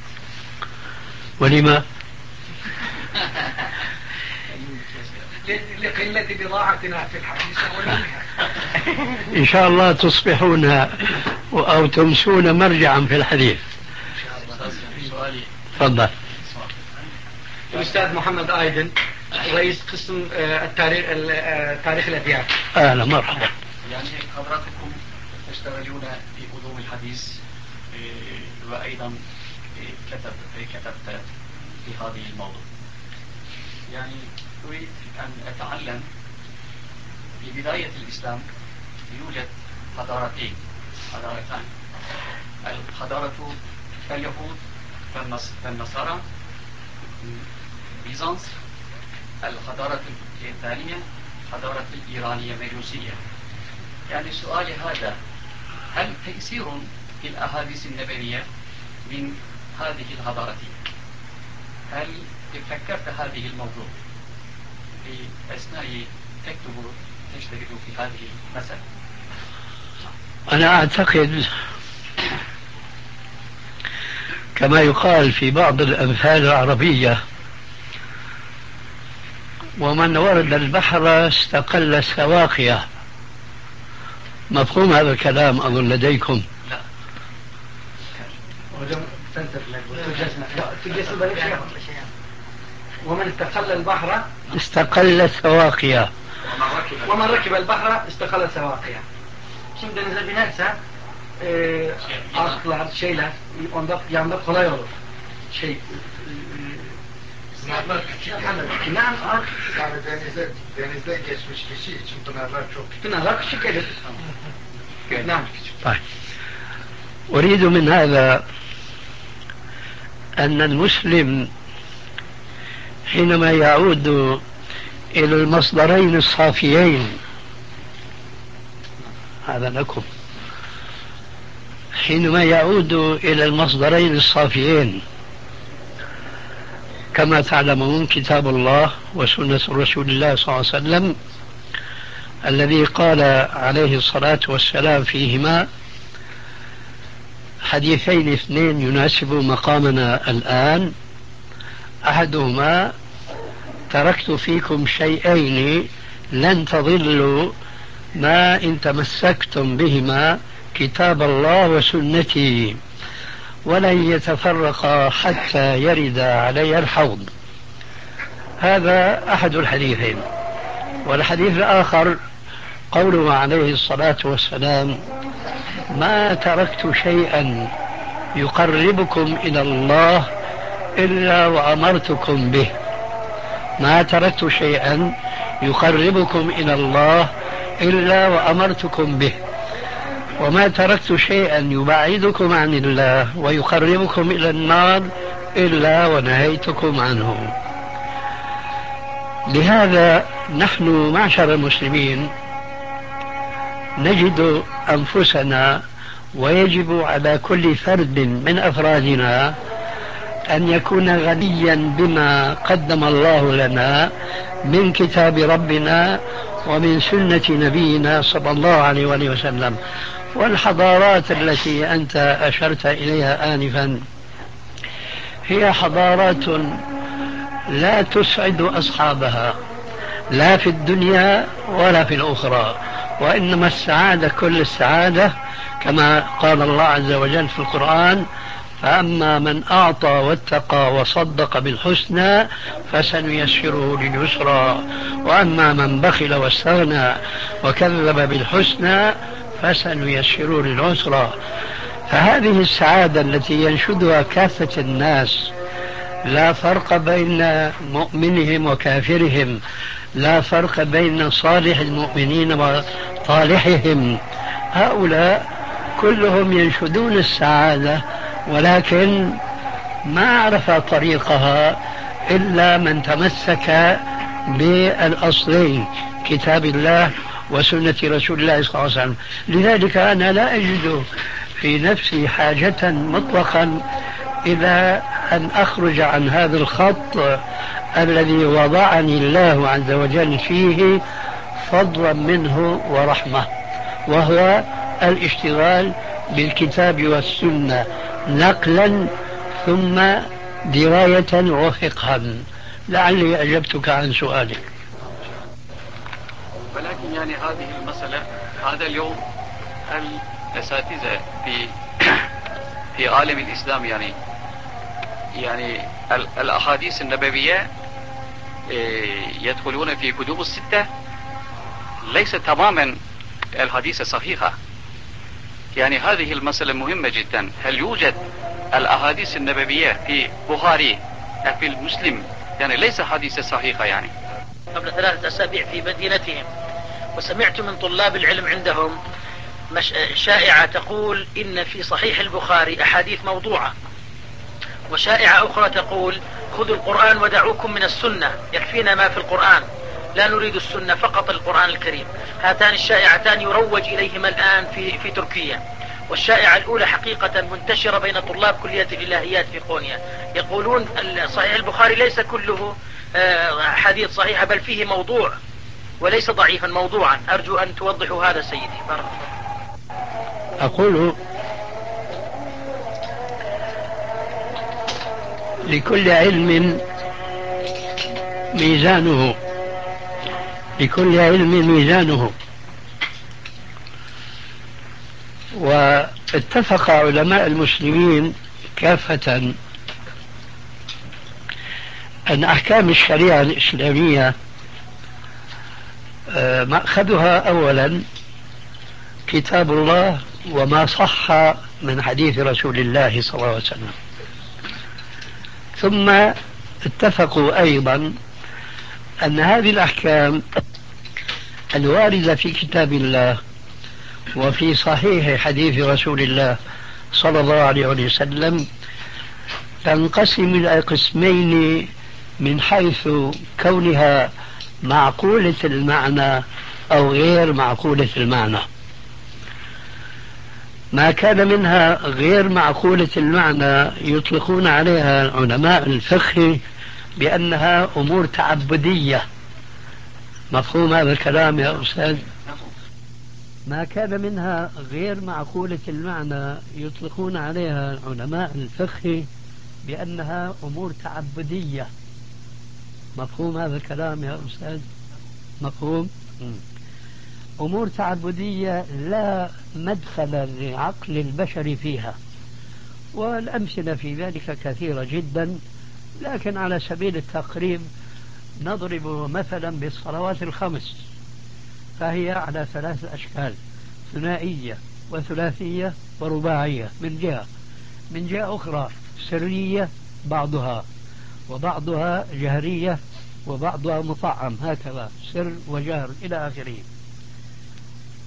ولما؟ لقلة بضاعتنا في الحديث ولمها. إن شاء الله تصبحون أو تمسون مرجعا في الحديث. تفضل. الأستاذ محمد آيدن، رئيس قسم تاريخ الأديان. أهلا مرحبا. يعني حضراتكم تشتغلون في علوم الحديث وأيضا كتبت في هذه الموضوع. يعني أريد أن أتعلم في بداية الإسلام يوجد حضارتان، الحضارة اليهود والنصارى بيزنس، الحضارة الثانية حضارة الإيرانية مجوسية. يعني سؤالي هذا، هل تأثير في الأحاديث النبوية من هذه الحضارتين؟ هل فكرت هذه الموضوع في أثناء تشتغل في هذه المسألة؟ أنا أعتقد كما يقال في بعض الأمثال العربية: ومن ورد البحر استقل السواقية. مفهوم هذا الكلام أظن لديكم؟ لا. ومن استقل البحر استقل السواقية. ومن ركب البحر استقل السواقية. Şimdi denize binerse atlar, şeyler onda yanında kolay olur. Pınarlar küçük. Yani denizden geçmiş kişi için pınarlar çok küçük. Pınarlar küçük gelir. نعم. طيب. أريد من هذا أن المسلم حينما يعود إلى المصدرين الصافيين، هذا لكم، حينما يعود إلى المصدرين الصافيين كما تعلمون كتاب الله وسنة رسول الله صلى الله عليه وسلم الذي قال عليه الصلاة والسلام فيهما حديثين اثنين يناسب مقامنا الآن. أحدهما: تركت فيكم شيئين لن تضلوا ما إن تمسكتم بهما، كتاب الله وسنتي، ولن يتفرقا حتى يرد علي الحوض. هذا أحد الحديثين. والحديث الآخر قوله عليه الصلاة والسلام: ما تركت شيئا يقربكم إلى الله إلا وأمرتكم به. ما تركت شيئا يقربكم إلى الله إلا وأمرتكم به. وما تركت شيئا يبعدكم عن الله ويقربكم إلى النار إلا ونهيتكم عنه. لهذا نحن معشر المسلمين نجد أنفسنا، ويجب على كل فرد من أفرادنا أن يكون غنيا بما قدم الله لنا من كتاب ربنا ومن سنة نبينا صلى الله عليه وسلم. والحضارات التي أنت أشرت إليها آنفا هي حضارات لا تسعد أصحابها لا في الدنيا ولا في الأخرى، وإنما السعادة كل السعادة كما قال الله عز وجل في القرآن: فأما من أعطى واتقى وصدق بالحسنى فسنيسره لليسرى، وأما من بخل واستغنى وكذب بالحسنى فسنيسره للعسرى. فهذه السعادة التي ينشدها كافة الناس، لا فرق بين مؤمنهم وكافرهم، لا فرق بين صالح المؤمنين وطالحهم، هؤلاء كلهم ينشدون السعادة، ولكن ما عرف طريقها إلا من تمسك بالأصلين كتاب الله وسنة رسول الله صلى الله عليه وسلم. لذلك أنا لا أجد في نفسي حاجة مطلقا إلى أن أخرج عن هذا الخط الذي وضعني الله عز وجل فيه فضلا منه ورحمة، وهو الاشتغال بالكتاب والسنة نقلا ثم دراية وفقها. لعلي أجبتك عن سؤالك. ولكن يعني هذه المسألة، هذا اليوم الأساتذة في عالم الإسلام يعني الأحاديث النبوية يدخلون في كتب الستة ليس تماما الحديث صحيحة. يعني هذه المسألة مهمة جدا. هل يوجد الأحاديث النبوية في بخاري في المسلم يعني ليس حديث صحيحة؟ يعني قبل 3 أسابيع في مدينتهم، وسمعت من طلاب العلم عندهم شائعة تقول إن في صحيح البخاري أحاديث موضوعة، وشائعة أخرى تقول خذوا القرآن ودعوكم من السنة، يكفينا ما في القرآن، لا نريد السنة فقط القرآن الكريم. هاتان الشائعتان يروج إليهما الآن في تركيا. والشائعة الأولى حقيقة منتشرة بين طلاب كلية الإلهيات في قونيا، يقولون صحيح البخاري ليس كله حديث صحيحة، بل فيه موضوع وليس ضعيفا، موضوعا. أرجو أن توضحوا هذا سيدي. بارك الله. أقول لكل علم ميزانه، لكل علم ميزانه. واتفق علماء المسلمين كافة أن أحكام الشريعة الإسلامية مأخذها أولا كتاب الله وما صح من حديث رسول الله صلى الله عليه وسلم، ثم اتفقوا أيضا أن هذه الأحكام الواردة في كتاب الله وفي صحيح حديث رسول الله صلى الله عليه وسلم تنقسم إلى قسمين من حيث كونها معقولة المعنى أو غير معقولة المعنى. ما كان منها غير معقولة المعنى يطلقون عليها علماء الفقه بأنها أمور تعبدية. مفهوم هذا الكلام يا أستاذ؟ ما كان منها غير معقولة المعنى يطلقون عليها علماء الفقه بأنها أمور تعبدية. مفهوم هذا الكلام يا أستاذ؟ مفهوم؟ أمور تعبدية لا مدخل لعقل البشر فيها، والأمثلة في ذلك كثيرة جدا، لكن على سبيل التقريب نضرب مثلا بالصلوات الخمس، فهي على 3 أشكال: ثنائية وثلاثية ورباعية من جهة أخرى سرية بعضها، وبعضها جهرية، وبعضها مطعم، هكذا سر وجهر إلى آخره.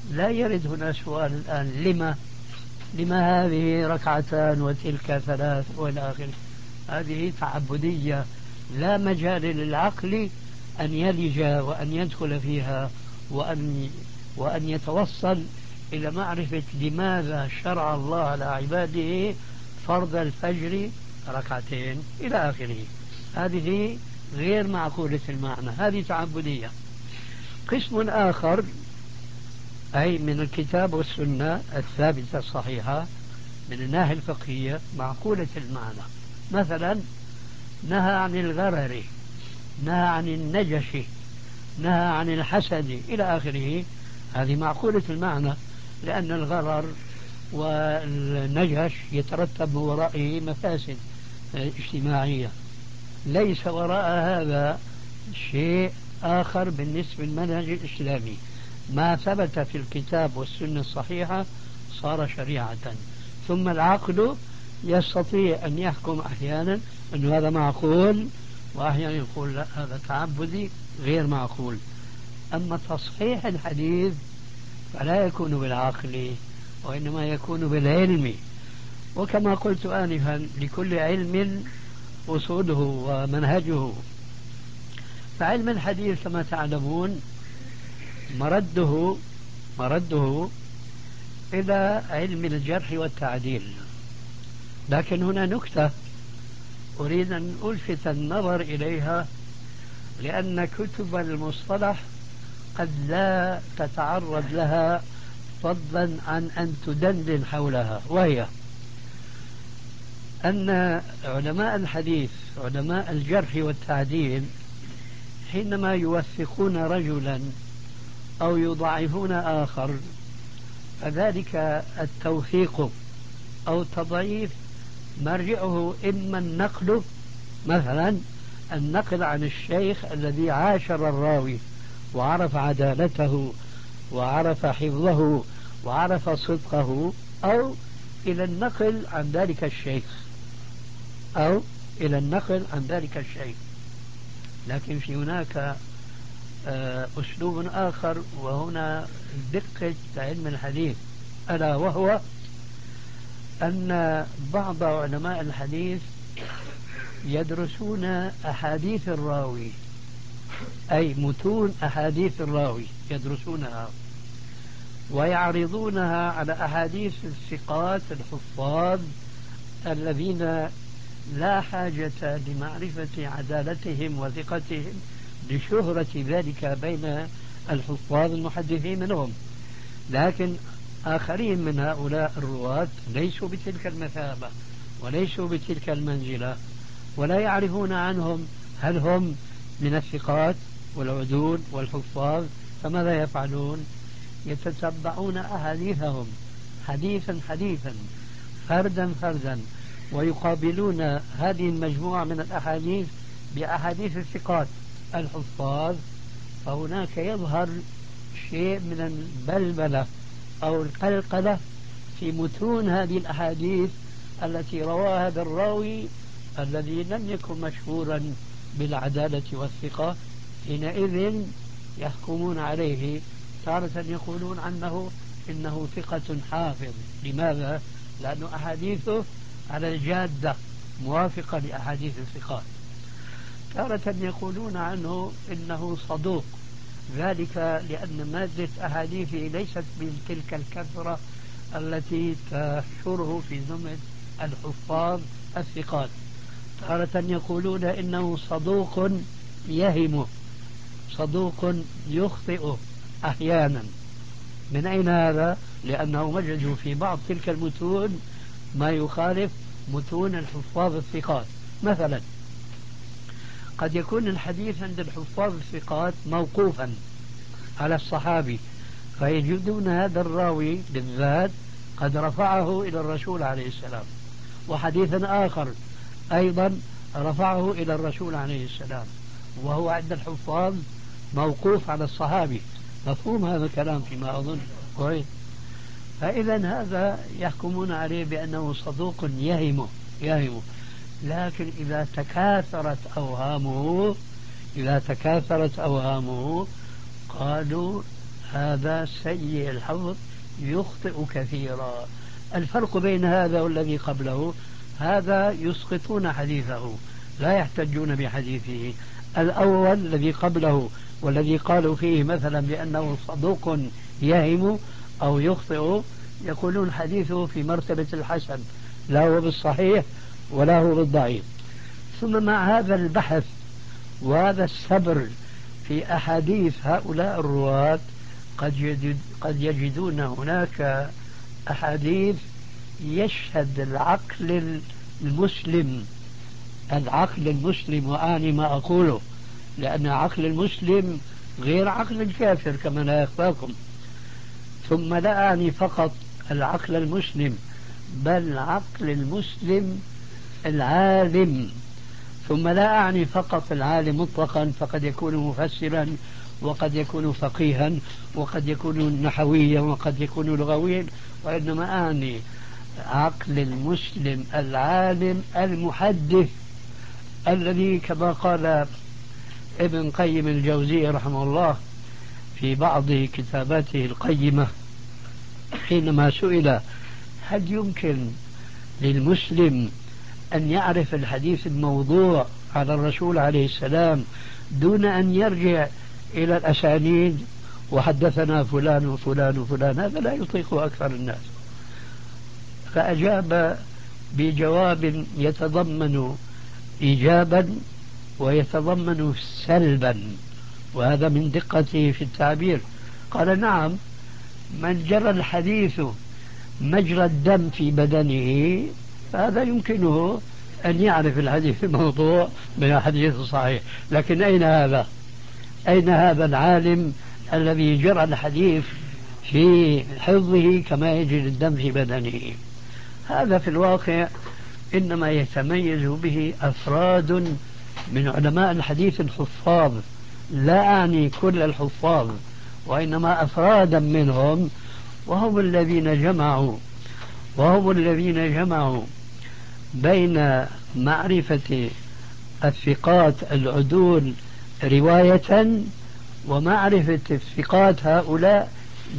لا يرد هنا سؤال الآن لما هذه ركعتان وتلك ثلاث والى آخره. هذه تعبدية لا مجال للعقل أن يلج وأن يدخل فيها وأن يتوصل إلى معرفة لماذا شرع الله على عباده فرض الفجر ركعتين إلى آخره. هذه غير معقولة المعنى، هذه تعبدية. قسم آخر أي من الكتاب والسنة الثابتة الصحيحة من الناحية الفقهية معقولة المعنى، مثلا نهى عن الغرر، نهى عن النجش، نهى عن الحسد إلى آخره. هذه معقولة المعنى، لأن الغرر والنجش يترتب ورائه مفاسد اجتماعية. ليس وراء هذا شيء آخر بالنسبة للمنهج الإسلامي. ما ثبت في الكتاب والسنة الصحيحة صار شريعة، ثم العقل يستطيع أن يحكم أحيانا أن هذا معقول، وأحيانا يقول لا هذا تعبدي غير معقول. أما تصحيح الحديث فلا يكون بالعقل وإنما يكون بالعلم، وكما قلت آنفا لكل علم أصوله ومنهجه. فعلم الحديث كما تعلمون مرده إلى علم الجرح والتعديل. لكن هنا نكتة أريد أن ألفت النظر إليها، لأن كتب المصطلح قد لا تتعرض لها فضلا عن أن تدندن حولها، وهي أن علماء الحديث علماء الجرح والتعديل حينما يوثقون رجلا أو يضعفون آخر فذلك التوثيق أو التضعيف مرجعه إما النقل، مثلا النقل عن الشيخ الذي عاشر الراوي وعرف عدالته وعرف حفظه وعرف صدقه، أو إلى النقل عن ذلك الشيخ لكن في هناك أسلوب آخر، وهنا دقة علم الحديث، ألا وهو أن بعض علماء الحديث يدرسون أحاديث الراوي، أي متون أحاديث الراوي يدرسونها ويعرضونها على أحاديث الثقات الحفاظ الذين لا حاجة لمعرفة عدالتهم وثقتهم لشهرة ذلك بين الحفاظ المحدثين منهم. لكن آخرين من هؤلاء الرواة ليسوا بتلك المثابة وليسوا بتلك المنزلة، ولا يعرفون عنهم هل هم من الثقات والعدول والحفاظ، فماذا يفعلون؟ يتتبعون أحاديثهم حديثا حديثا فردا فردا، ويقابلون هذه المجموعة من الأحاديث بأحاديث الثقات الحفاظ، فهناك يظهر شيء من البلبلة أو القلقلة في متون هذه الأحاديث التي رواها هذا الراوي الذي لم يكن مشهورا بالعدالة والثقة. حينئذ يحكمون عليه، تارة يقولون عنه إنه ثقة حافظ. لماذا؟ لأن أحاديثه على الجادة موافقة لأحاديث الثقات. تارة يقولون عنه إنه صدوق، ذلك لأن مادة أحاديثه ليست بتلك الكثرة التي تحشره في زمن الحفاظ الثقات. تارة يقولون إنه صدوق يهم، صدوق يخطئ أحيانا. من أين هذا؟ لأنه وجدوا في بعض تلك المتون ما يخالف متون الحفاظ الثقات. مثلا قد يكون الحديث عند الحفاظ الثقات موقوفا على الصحابي، فيجدون هذا الراوي بالذات قد رفعه إلى الرسول عليه السلام، وحديثا آخر أيضا رفعه إلى الرسول عليه السلام، وهو عند الحفاظ موقوف على الصحابي. مفهوم هذا الكلام فيما أظن كويس؟ فإذا هذا يحكمون عليه بأنه صدوق يهم. لكن إذا تكاثرت أوهامه قالوا هذا سيء الحفظ يخطئ كثيرا. الفرق بين هذا والذي قبله، هذا يسقطون حديثه لا يحتجون بحديثه. الأول الذي قبله والذي قالوا فيه مثلا بأنه صدوق يهم أو يخطئ، يقولون حديثه في مرتبة الحسن، لا هو بالصحيح ولا هو بالضعيف. ثم مع هذا البحث وهذا الصبر في أحاديث هؤلاء الرواة قد يجدون هناك أحاديث يشهد العقل المسلم، وأعني ما أقوله، لأن عقل المسلم غير عقل الكافر كما لا يخفاكم. ثم لا أعني فقط العقل المسلم، بل عقل المسلم العالم. ثم لا أعني فقط العالم مطلقا، فقد يكون مفسرا وقد يكون فقيها وقد يكون نحويا وقد يكون لغويا، وإنما أعني عقل المسلم العالم المحدث، الذي كما قال ابن قيم الجوزية رحمه الله في بعض كتاباته القيمة حينما سئل هل يمكن للمسلم أن يعرف الحديث الموضوع على الرسول عليه السلام دون أن يرجع إلى الأسانيد وحدثنا فلان وفلان وفلان، هذا لا يطيقه أكثر الناس. فأجاب بجواب يتضمن إيجابا ويتضمن سلبا، وهذا من دقته في التعبير. قال نعم، من جرى الحديث مجرى الدم في بدنه فهذا يمكنه أن يعرف الحديث الموضوع من الحديث الصحيح، لكن أين هذا العالم الذي جرى الحديث في حفظه كما يجري الدم في بدنه؟ هذا في الواقع إنما يتميز به أفراد من علماء الحديث الحفاظ، لا أعني كل الحفاظ، وإنما أفرادا منهم، وهم الذين جمعوا بين معرفة الثقات العدول رواية ومعرفة الثقات هؤلاء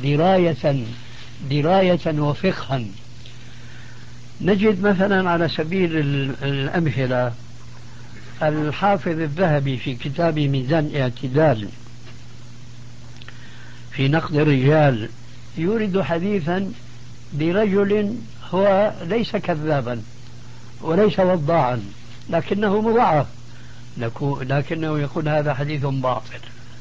دراية وفقها. نجد مثلا على سبيل الأمثلة الحافظ الذهبي في كتاب ميزان الاعتدال في نقد الرجال يورد حديثا برجل هو ليس كذابا وليس وضاعا، لكنه مضاعف، لكنه يقول هذا حديث باطل.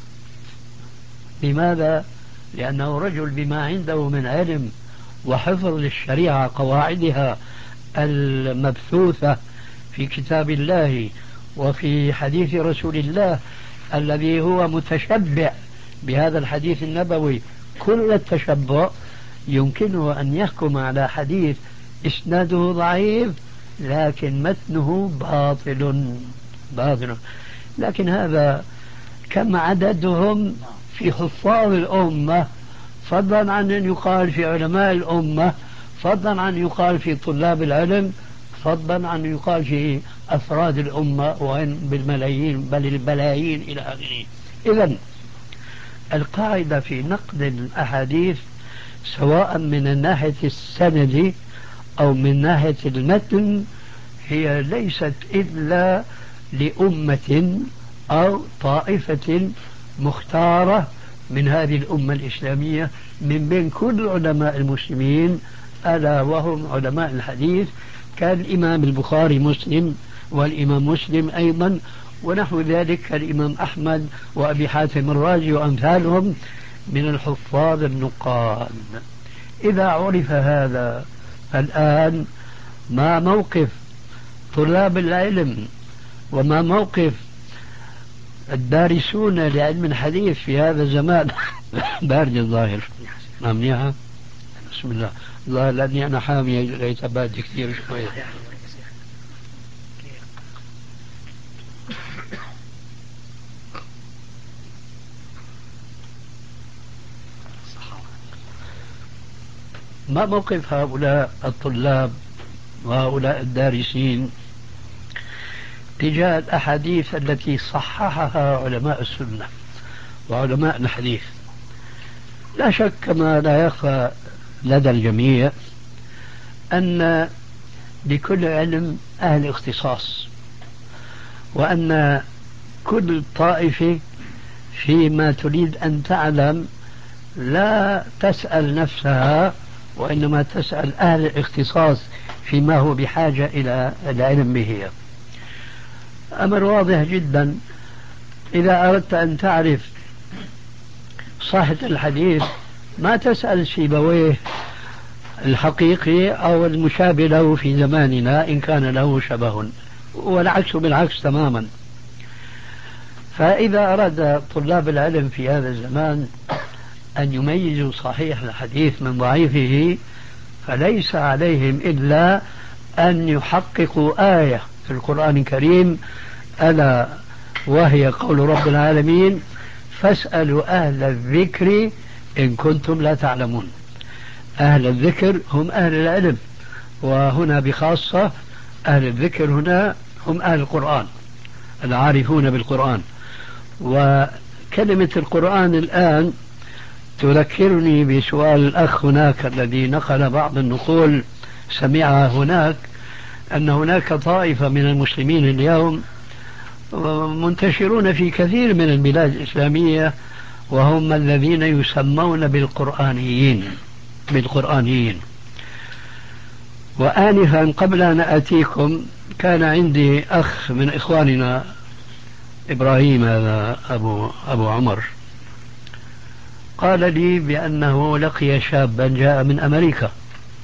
لماذا؟ لأنه رجل بما عنده من علم وحفظ للشريعة قواعدها المبثوثة في كتاب الله وفي حديث رسول الله الذي هو متشبع بهذا الحديث النبوي كل التشبع، يمكنه أن يحكم على حديث إسناده ضعيف لكن متنه باطل. لكن هذا كم عددهم في حفاظ الأمة، فضلا عن أن يقال في علماء الأمة، فضلا عن أن يقال في طلاب العلم، فضلا عن أن يقال في أفراد الأمة وإن بالملايين بل البلايين إلى آخره. إذن القاعدة في نقد الأحاديث سواء من الناحية السند أو من ناحية المتن هي ليست إلا لأمة أو طائفة مختارة من هذه الأمة الإسلامية من بين كل علماء المسلمين، ألا وهم علماء الحديث كالإمام البخاري مسلم والإمام مسلم أيضا، ونحو ذلك كالإمام أحمد وأبي حاتم الرازي وأمثالهم من الحفاظ النقاد. إذا عرف هذا الآن ما موقف طلاب العلم وما موقف الدارسون لعلم الحديث في هذا الزمان بارد الظاهر منيحة بسم الله الظاهر لأني أنا حامي لقيت بارد كثير شوية. ما موقف هؤلاء الطلاب وهؤلاء الدارسين تجاه الأحاديث التي صححها علماء السنة وعلماء الحديث؟ لا شك كما لا يخفى لدى الجميع أن لكل علم أهل اختصاص، وأن كل طائفة فيما تريد أن تعلم لا تسأل نفسها، وإنما تسأل أهل الاختصاص فيما هو بحاجة إلى العلم به. أمر واضح جدا. إذا أردت أن تعرف صحة الحديث ما تسأل سيبويه الحقيقي أو المشابه له في زماننا إن كان له شبه، والعكس بالعكس تماما. فإذا أراد طلاب العلم في هذا الزمان أن يميزوا صحيح الحديث من ضعيفه فليس عليهم إلا أن يحققوا آية في القرآن الكريم، ألا وهي قول رب العالمين: فاسألوا أهل الذكر إن كنتم لا تعلمون. أهل الذكر هم أهل العلم، وهنا بخاصة أهل الذكر هنا هم أهل القرآن العارفون بالقرآن. وكلمة القرآن الآن تذكرني بسؤال الأخ هناك الذي نقل بعض النقول سمعها هناك، أن هناك طائفة من المسلمين اليوم منتشرون في كثير من البلاد الإسلامية، وهم الذين يسمون بالقرآنيين. وآنفا قبل أن أتيكم كان عندي أخ من إخواننا إبراهيم، هذا أبو عمر، قال لي بأنه لقي شابا جاء من أمريكا،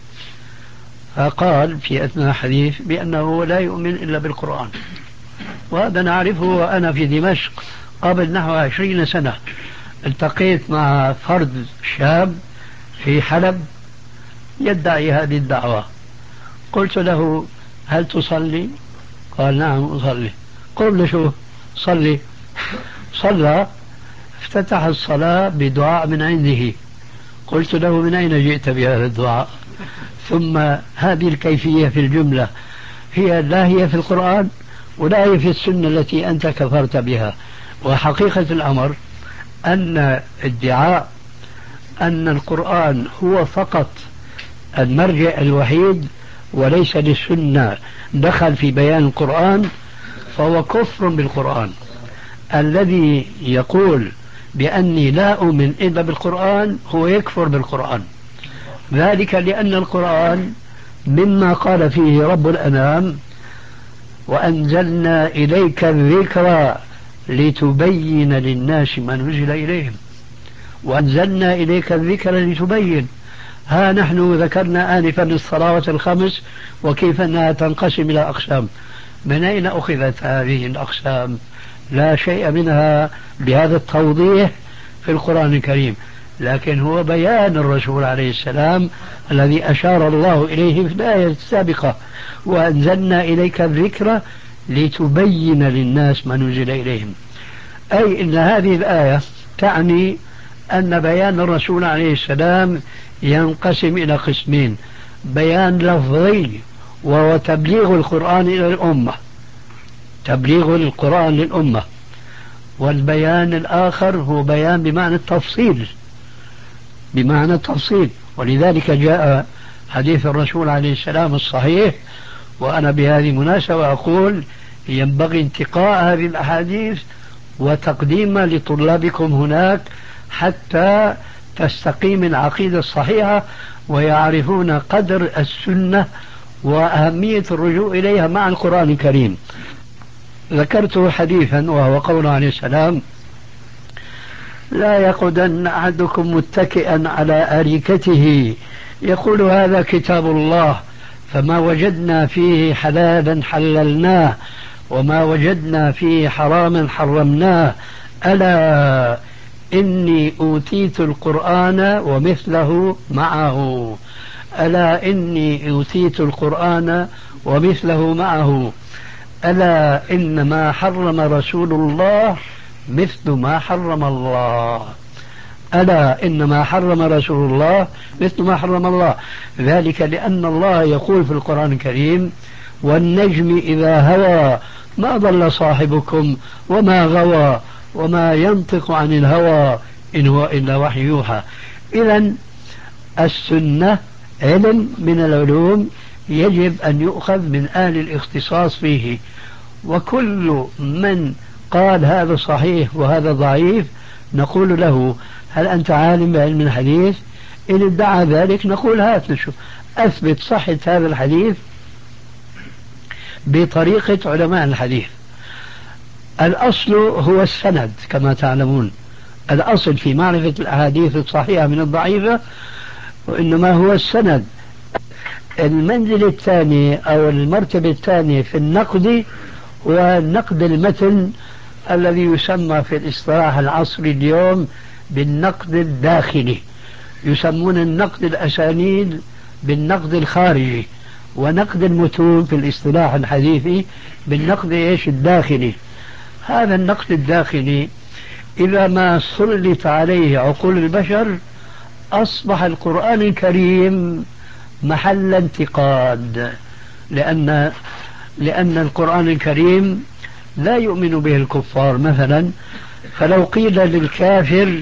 فقال في أثناء حديث بأنه لا يؤمن إلا بالقرآن. وهذا نعرفه، وأنا في دمشق قبل نحو 20 سنة التقيت مع فرد شاب في حلب يدعي هذه الدعوة. قلت له: هل تصلي؟ قال: نعم أصلي. قل له: شو صلي؟ صلى، افتتح الصلاة بدعاء من عنده. قلت له: من أين جئت بهذا الدعاء؟ ثم هذه الكيفية في الجملة لا هي في القرآن ولا هي في السنة التي أنت كفرت بها. وحقيقة الأمر أن ادعاء أن القرآن هو فقط المرجع الوحيد وليس للسنة دخل في بيان القرآن فهو كفر بالقرآن. الذي يقول بأني لا أؤمن إلا بالقرآن هو يكفر بالقرآن، ذلك لأن القرآن مما قال فيه رب الأنام: وأنزلنا إليك الذكر لتبين للناس ما نزل إليهم. وأنزلنا إليك الذكر لتبين. ها نحن ذكرنا آنفا الصلوات الخمس وكيف أنها تنقسم إلى أقسام. من أين أخذت هذه الأقسام؟ لا شيء منها بهذا التوضيح في القرآن الكريم، لكن هو بيان الرسول عليه السلام الذي أشار الله إليه في الآية السابقة: وأنزلنا إليك الذكر لتبين للناس ما نزل إليهم. أي إن هذه الآية تعني أن بيان الرسول عليه السلام ينقسم إلى قسمين: بيان لفظي وهو تبليغ القرآن إلى الأمة، تبليغ القرآن للأمة، والبيان الآخر هو بيان بمعنى التفصيل. ولذلك جاء حديث الرسول عليه السلام الصحيح. وأنا بهذه المناسبة أقول ينبغي انتقاء هذه الأحاديث وتقديمها لطلابكم هناك حتى تستقيم العقيدة الصحيحة ويعرفون قدر السنة وأهمية الرجوع إليها مع القرآن الكريم. ذكرت حديثا وهو قول عليه السلام: لا يقعدن أحدكم متكئا على أريكته يقول هذا كتاب الله فما وجدنا فيه حلالا حللناه وما وجدنا فيه حراما حرمناه ألا إني أوتيت القرآن ومثله معه. ألا إني أوتيت القرآن ومثله معه. ألا إنما حرم رسول الله مثل ما حرم الله. ألا إنما حرم رسول الله مثل ما حرم الله. ذلك لأن الله يقول في القرآن الكريم: والنجم إذا هوى ما ضل صاحبكم وما غوى وما ينطق عن الهوى إن هو إلا وحي يوحى. إذن السنة علم من العلوم يجب أن يؤخذ من أهل الاختصاص فيه، وكل من قال هذا صحيح وهذا ضعيف نقول له هل أنت عالم بعلم الحديث؟ إن ادعى ذلك نقول هات نشوف أثبت صحة هذا الحديث بطريقة علماء الحديث. الأصل هو السند كما تعلمون، الأصل في معرفة الأحاديث الصحيحة من الضعيفة وإنما هو السند. المنزل الثاني أو المرتبة الثانية في النقد هو نقد المتن الذي يسمى في الاصطلاح العصري اليوم بالنقد الداخلي. يسمون النقد الأسانيد بالنقد الخارجي، ونقد المتون في الاصطلاح الحديثي بالنقد الداخلي. هذا النقد الداخلي إذا ما سلط عليه عقول البشر أصبح القرآن الكريم محل انتقاد، لأن القرآن الكريم لا يؤمن به الكفار مثلا. فلو قيل للكافر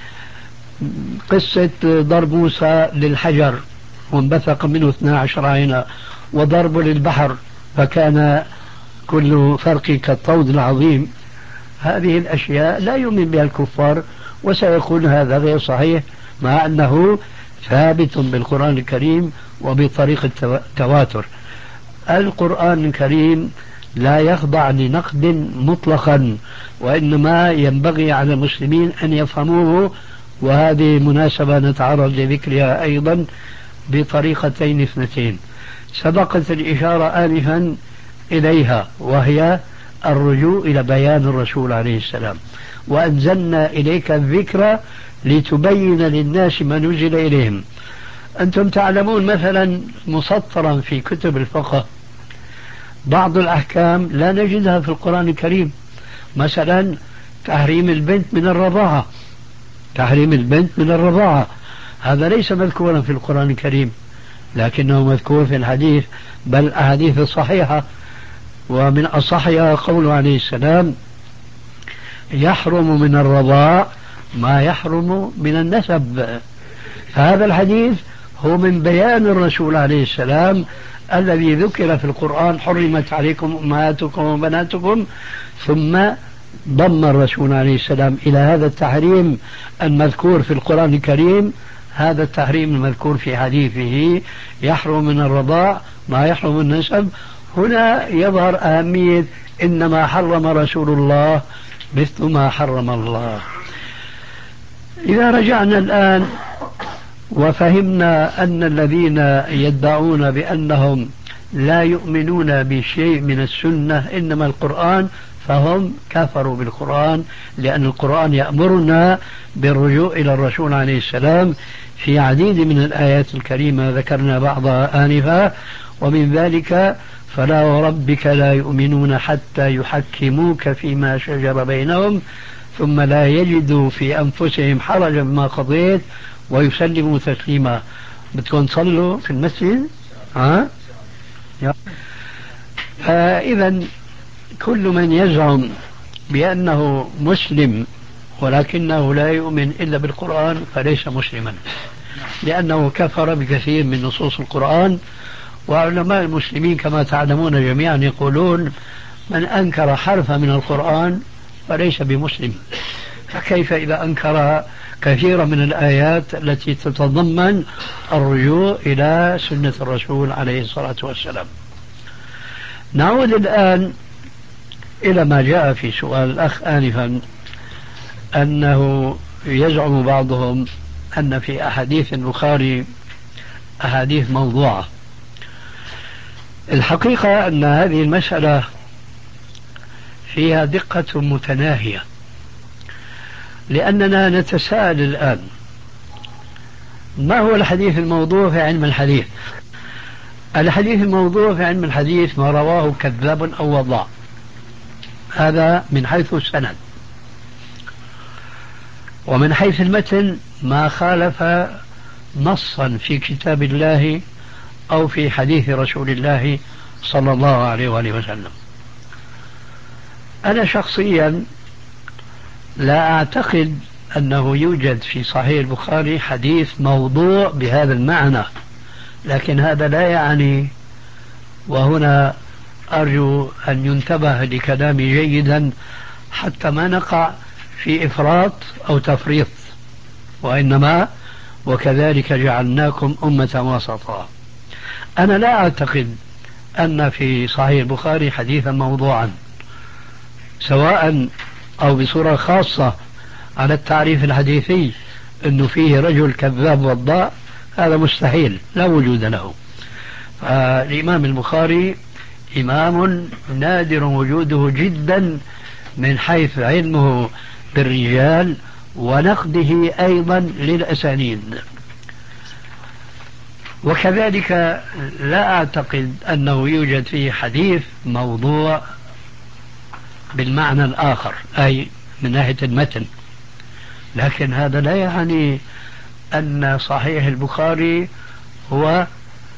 قصة ضرب موسى للحجر وانبثق منه 12 عينا، وضرب للبحر فكان كل فرق كالطود العظيم، هذه الأشياء لا يؤمن بها الكفار، وسيكون هذا غير صحيح مع أنه ثابت بالقرآن الكريم وبطريقة التواتر. القرآن الكريم لا يخضع لنقد مطلقا، وإنما ينبغي على المسلمين أن يفهموه، وهذه مناسبة نتعرض لذكرها أيضا بطريقتين اثنتين سبقت الإشارة آنفا إليها، وهي الرجوع إلى بيان الرسول عليه السلام. وأنزلنا إليك الذكر لتبين للناس ما نزل إليهم. أنتم تعلمون مثلا مسطرا في كتب الفقه بعض الأحكام لا نجدها في القرآن الكريم، مثلا تحريم البنت من الرضاعة، تحريم البنت من الرضاعة هذا ليس مذكورا في القرآن الكريم، لكنه مذكور في الحديث، بل الأحاديث الصحيحة. ومن أصحها قوله عليه السلام يحرم من الرضاع ما يحرم من النسب. هذا الحديث هو من بيان الرسول عليه السلام الذي ذكر في القرآن حرمت عليكم أمهاتكم وبناتكم، ثم ضم الرسول عليه السلام إلى هذا التحريم المذكور في القرآن الكريم هذا التحريم المذكور في حديثه يحرم من الرضاع ما يحرم من النسب. هنا يظهر أهمية إنما حرم رسول الله مثل ما حرم الله. إذا رجعنا الآن وفهمنا أن الذين يدعون بأنهم لا يؤمنون بشيء من السنة إنما القرآن، فهم كفروا بالقرآن، لأن القرآن يأمرنا بالرجوع إلى الرسول عليه السلام في عديد من الآيات الكريمة ذكرنا بعضها آنفا، ومن ذلك فلا وربك لا يؤمنون حتى يحكموك فيما شجر بينهم ثم لا يجدوا في أنفسهم حرجا مما قضيت ويسلموا تسليما. بدكم تصلوا في المسجد؟ إذا كل من يزعم بأنه مسلم ولكنه لا يؤمن إلا بالقرآن فليس مسلما، لأنه كفر بكثير من نصوص القرآن. وعلماء المسلمين كما تعلمون جميعا يقولون من أنكر حرفا من القرآن فليس بمسلم، فكيف إذا أنكر كثيرا من الآيات التي تتضمن الرجوع إلى سنة الرسول عليه الصلاة والسلام. نعود الآن إلى ما جاء في سؤال الأخ آنفا، أنه يزعم بعضهم أن في أحاديث البخاري أحاديث موضوعة. الحقيقة أن هذه المسألة فيها دقة متناهية، لأننا نتساءل الآن ما هو الحديث الموضوع في علم الحديث؟ الحديث الموضوع في علم الحديث ما رواه كذاب أو وضاع، هذا من حيث السند. ومن حيث المتن ما خالف نصا في كتاب الله أو في حديث رسول الله صلى الله عليه وآله وسلم. أنا شخصيا لا أعتقد أنه يوجد في صحيح البخاري حديث موضوع بهذا المعنى، لكن هذا لا يعني، وهنا أرجو أن ينتبه لكلامي جيدا حتى ما نقع في إفراط أو تفريط، وإنما وكذلك جعلناكم أمة وسطا. أنا لا أعتقد أن في صحيح البخاري حديثا موضوعا، سواء أو بصورة خاصة على التعريف الحديثي أنه فيه رجل كذاب وضاء، هذا مستحيل، لا وجود له. الإمام البخاري إمام نادر وجوده جدا من حيث علمه بالرجال ونقده أيضا للأسانيد، وكذلك لا أعتقد أنه يوجد فيه حديث موضوع بالمعنى الآخر، أي من ناحية المتن. لكن هذا لا يعني أن صحيح البخاري هو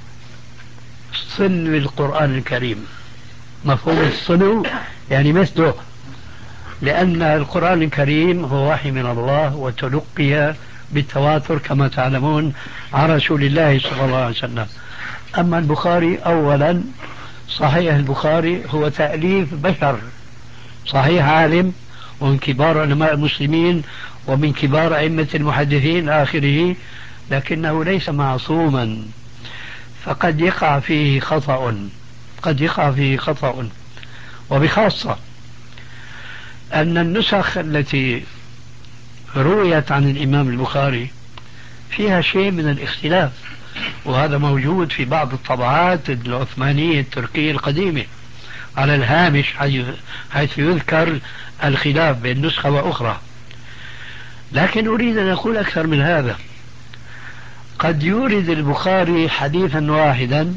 صنو القرآن الكريم. مفهوم الصنو يعني مثله، لأن القرآن الكريم هو وحي من الله وتلقي بالتواتر كما تعلمون عن رسول الله صلى الله عليه وسلم. أما البخاري أولا، صحيح البخاري هو تأليف بشر، صحيح عالم ومن كبار علماء المسلمين ومن كبار أئمة المحدثين آخره، لكنه ليس معصوما، فقد يقع فيه خطأ، قد يقع فيه خطأ. وبخاصة أن النسخ التي رويت عن الإمام البخاري فيها شيء من الاختلاف، وهذا موجود في بعض الطبعات العثمانية التركية القديمة على الهامش، حيث يذكر الخلاف بين نسخة وأخرى. لكن أريد أن أقول أكثر من هذا. قد يورد البخاري حديثا واحدا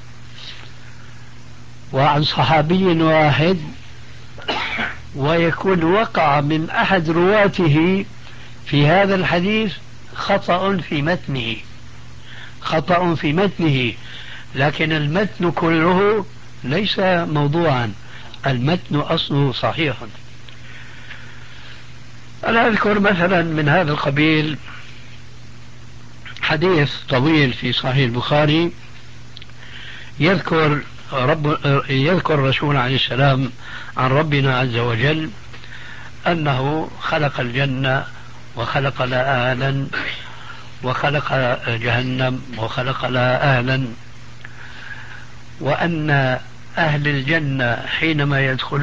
وعن صحابي واحد، ويكون وقع من أحد رواته في هذا الحديث خطأ في متنه، خطأ في متنه، لكن المتن كله ليس موضوعا، المتن أصله صحيح. أنا أذكر مثلا من هذا القبيل حديث طويل في صحيح البخاري يذكر الرسول عليه السلام عن ربنا عز وجل أنه خلق الجنة وخلق لها أهلا، وخلق جهنم وخلق لها أهلا، وأن أهل الجنة حينما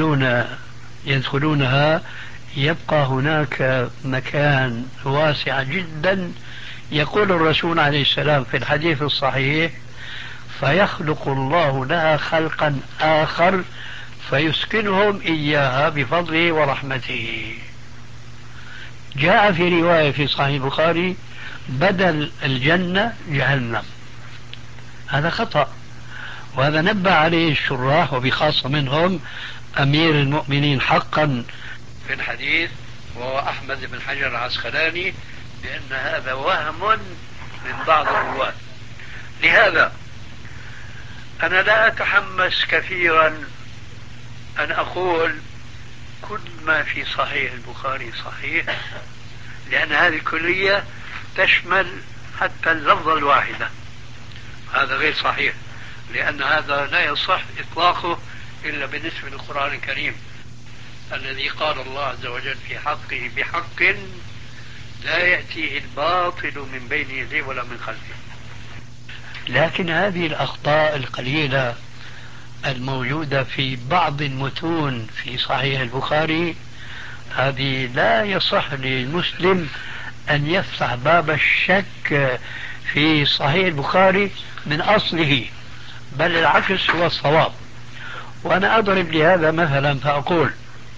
يدخلونها يبقى هناك مكان واسع جدا. يقول الرسول عليه السلام في الحديث الصحيح: فيخلق الله لها خلقا آخر فيسكنهم إياها بفضله ورحمته. جاء في رواية في صحيح البخاري بدل الجنة جهنم، هذا خطأ، وهذا نبه عليه الشراح وبخاصة منهم أمير المؤمنين حقا في الحديث وهو أحمد بن حجر العسقلاني، بأن هذا وهم من بعض الرواة. لهذا أنا لا أتحمس كثيرا أن أقول كل ما في صحيح البخاري صحيح، لأن هذه الكلية تشمل حتى اللفظة الواحدة، هذا غير صحيح، لأن هذا لا يصح إطلاقه إلا بالنسبة للقرآن الكريم الذي قال الله عز وجل في حقه: بحق لا يأتيه الباطل من بين يديه ولا من خلفه. لكن هذه الأخطاء القليلة الموجودة في بعض المتون في صحيح البخاري، هذه لا يصح للمسلم أن يفتح باب الشك في صحيح البخاري من أصله، بل العكس هو الصواب. وأنا أضرب لهذا مثلا فأقول: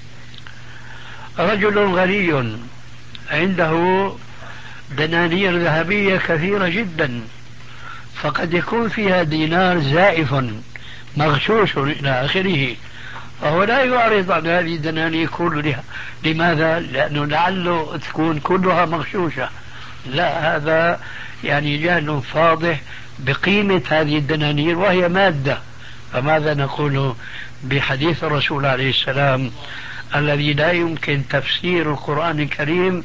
رجل غني عنده دنانير ذهبية كثيرة جدا، فقد يكون فيها دينار زائف مغشوش إلى آخره، فهو لا يعرض عن هذه الدنانير كلها. لماذا؟ لأنه لعله تكون كلها مغشوشة. لا، هذا يعني جهل فاضح بقيمة هذه الدنانير وهي مادة. فماذا نقول بحديث الرسول عليه السلام الذي لا يمكن تفسير القرآن الكريم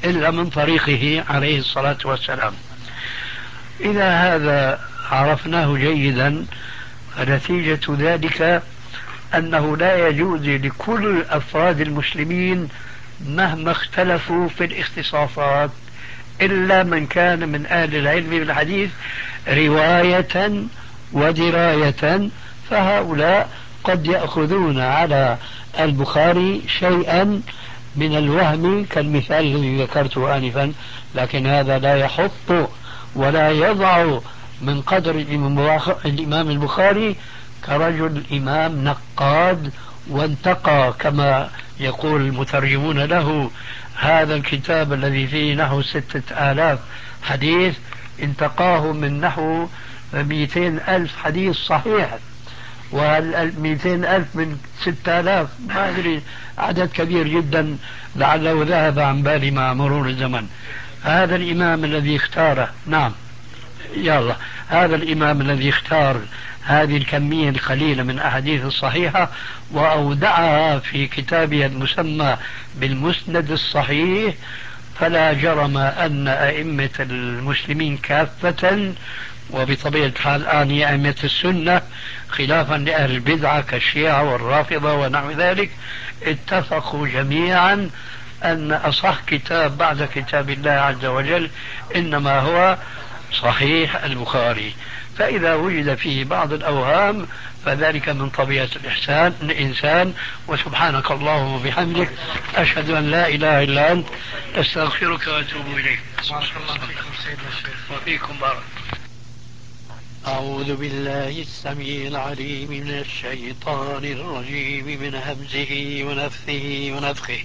إلا من طريقه عليه الصلاة والسلام. إذا هذا عرفناه جيدا، فنتيجة ذلك أنه لا يجوز لكل أفراد المسلمين مهما اختلفوا في الاختصاصات إلا من كان من أهل العلم بالحديث رواية ودراية، فهؤلاء قد يأخذون على البخاري شيئا من الوهم كالمثال الذي ذكرته آنفا، لكن هذا لا يحط ولا يضع من قدر الإمام البخاري كرجل إمام نقاد وانتقى كما يقول المترجمون له هذا الكتاب الذي فيه نحو 6000 حديث، انتقاه من نحو 200,000 حديث صحيح، وال200,000 من 6000 ما أدري، عدد كبير جدا لعله ذهب عن بالي مع مرور الزمن. هذا الإمام الذي اختاره، نعم يلا، هذا الإمام الذي اختار هذه الكمية القليلة من أحاديث الصحيحة وأودعها في كتابه المسمى بالمسند الصحيح، فلا جرم أن أئمة المسلمين كافة، وبطبيعة الحال الآن أئمة السنة خلافا لأهل البدعة كالشيعة والرافضة ونحو ذلك، اتفقوا جميعا أن أصح كتاب بعد كتاب الله عز وجل إنما هو صحيح البخاري. فإذا وجد فيه بعض الأوهام فذلك من طبيعة الإنسان. وسبحانك اللهم وبحمدك، أشهد أن لا إله إلا أنت، أستغفرك وأتوب إليك. بارك الله فيكم سيدنا الشيخ. وفيكم بارك. أعوذ بالله السميع العليم من الشيطان الرجيم من همزه ونفثه ونفخه.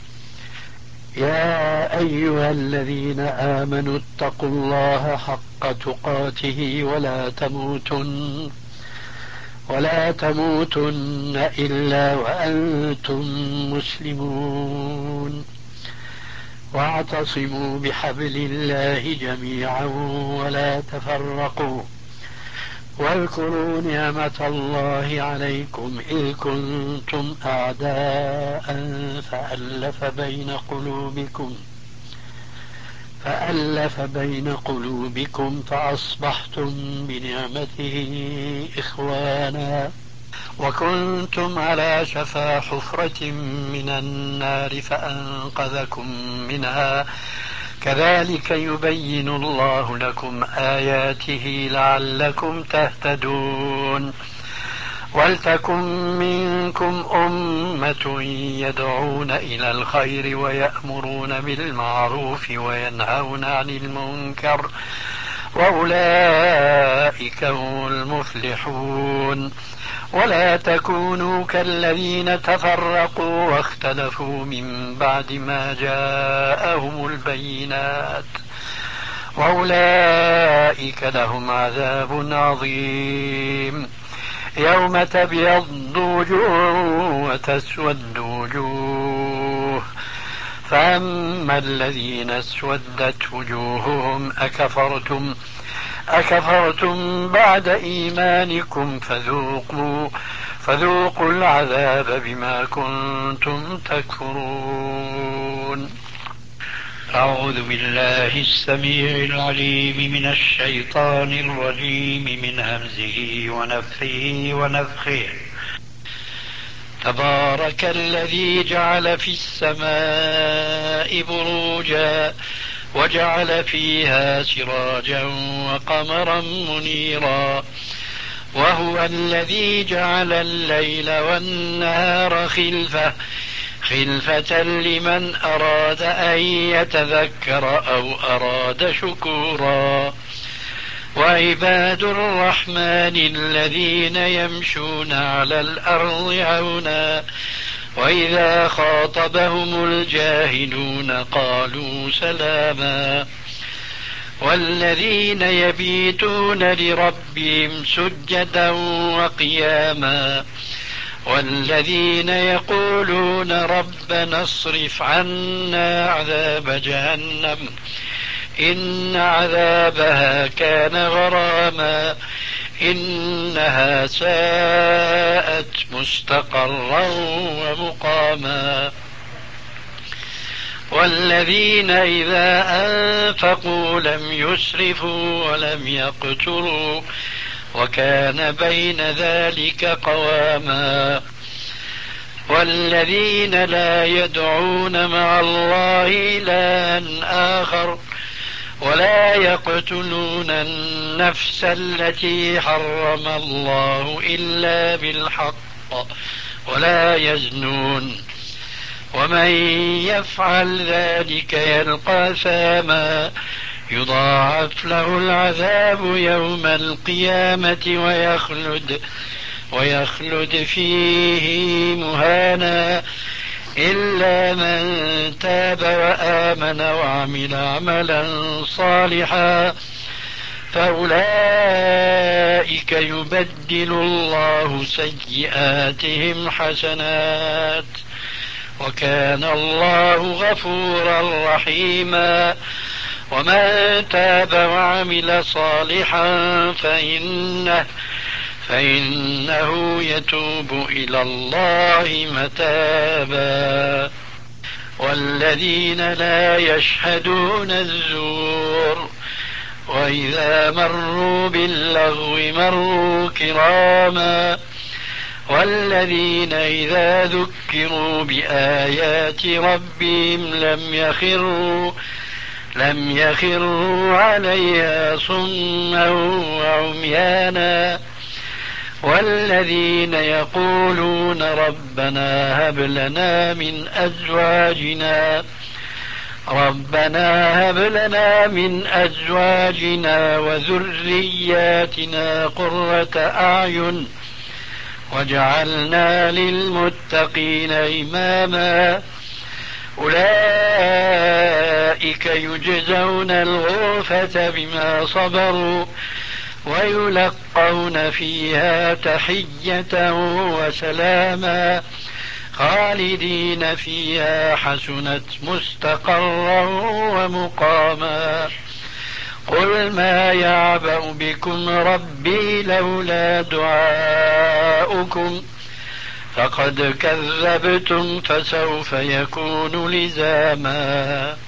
يا أيها الذين آمنوا اتقوا الله حق تقاته ولا تموتن إلا وأنتم مسلمون، واعتصموا بحبل الله جميعا ولا تفرقوا، واذكروا نعمة الله عليكم إذ كنتم أعداء فألف بين قلوبكم فأصبحتم بنعمته إخوانا، وكنتم على شفا حفرة من النار فأنقذكم منها، كذلك يبين الله لكم آياته لعلكم تهتدون. ولتكن منكم أمة يدعون إلى الخير ويأمرون بالمعروف وينهون عن المنكر، وأولئك هم المفلحون. ولا تكونوا كالذين تفرقوا واختلفوا من بعد ما جاءهم البينات، وأولئك لهم عذاب عظيم. يوم تبيض وجوه وتسود وجوه، فأما الذين اسودت وجوههم أكفرتم بعد إيمانكم فذوقوا العذاب بما كنتم تكفرون. أعوذ بالله السميع العليم من الشيطان الرجيم من همزه ونفثه ونفخه. تبارك الذي جعل في السماء بروجا وجعل فيها سراجا وقمرا منيرا، وهو الذي جعل الليل والنهار خلفة لمن أراد أن يتذكر أو أراد شكورا. وعباد الرحمن الذين يمشون على الأرض هونا وإذا خاطبهم الجاهلون قالوا سلاما. والذين يبيتون لربهم سجدا وقياما، والذين يقولون ربنا اصرف عنا عذاب جهنم إن عذابها كان غراما إنها ساءت مستقرا ومقاما. والذين إذا أنفقوا لم يسرفوا ولم يقتروا وكان بين ذلك قواما والذين لا يدعون مع الله إلها آخر ولا يقتلون النفس التي حرم الله إلا بالحق ولا يزنون ومن يفعل ذلك يلقى أثاما يضاعف له العذاب يوم القيامة ويخلد فيه مهانا إلا من تاب وآمن وعمل عملا صالحا فأولئك يبدل الله سيئاتهم حسنات وكان الله غفورا رحيما ومن تاب وعمل صالحا فإنه يتوب إلى الله متابا والذين لا يشهدون الزور وإذا مروا باللغو مروا كراما والذين إذا ذكروا بآيات ربهم لم يخروا عليها صما وعميانا والذين يقولون ربنا هب لنا من أزواجنا وذرياتنا قرة أعين واجعلنا للمتقين إماما أولئك يجزون الغرفة بما صبروا ويلقون فيها تحية وسلاما خالدين فيها حسنت مستقرا ومقاما قل ما يعبأ بكم ربي لولا دعاؤكم فقد كذبتم فسوف يكون لزاما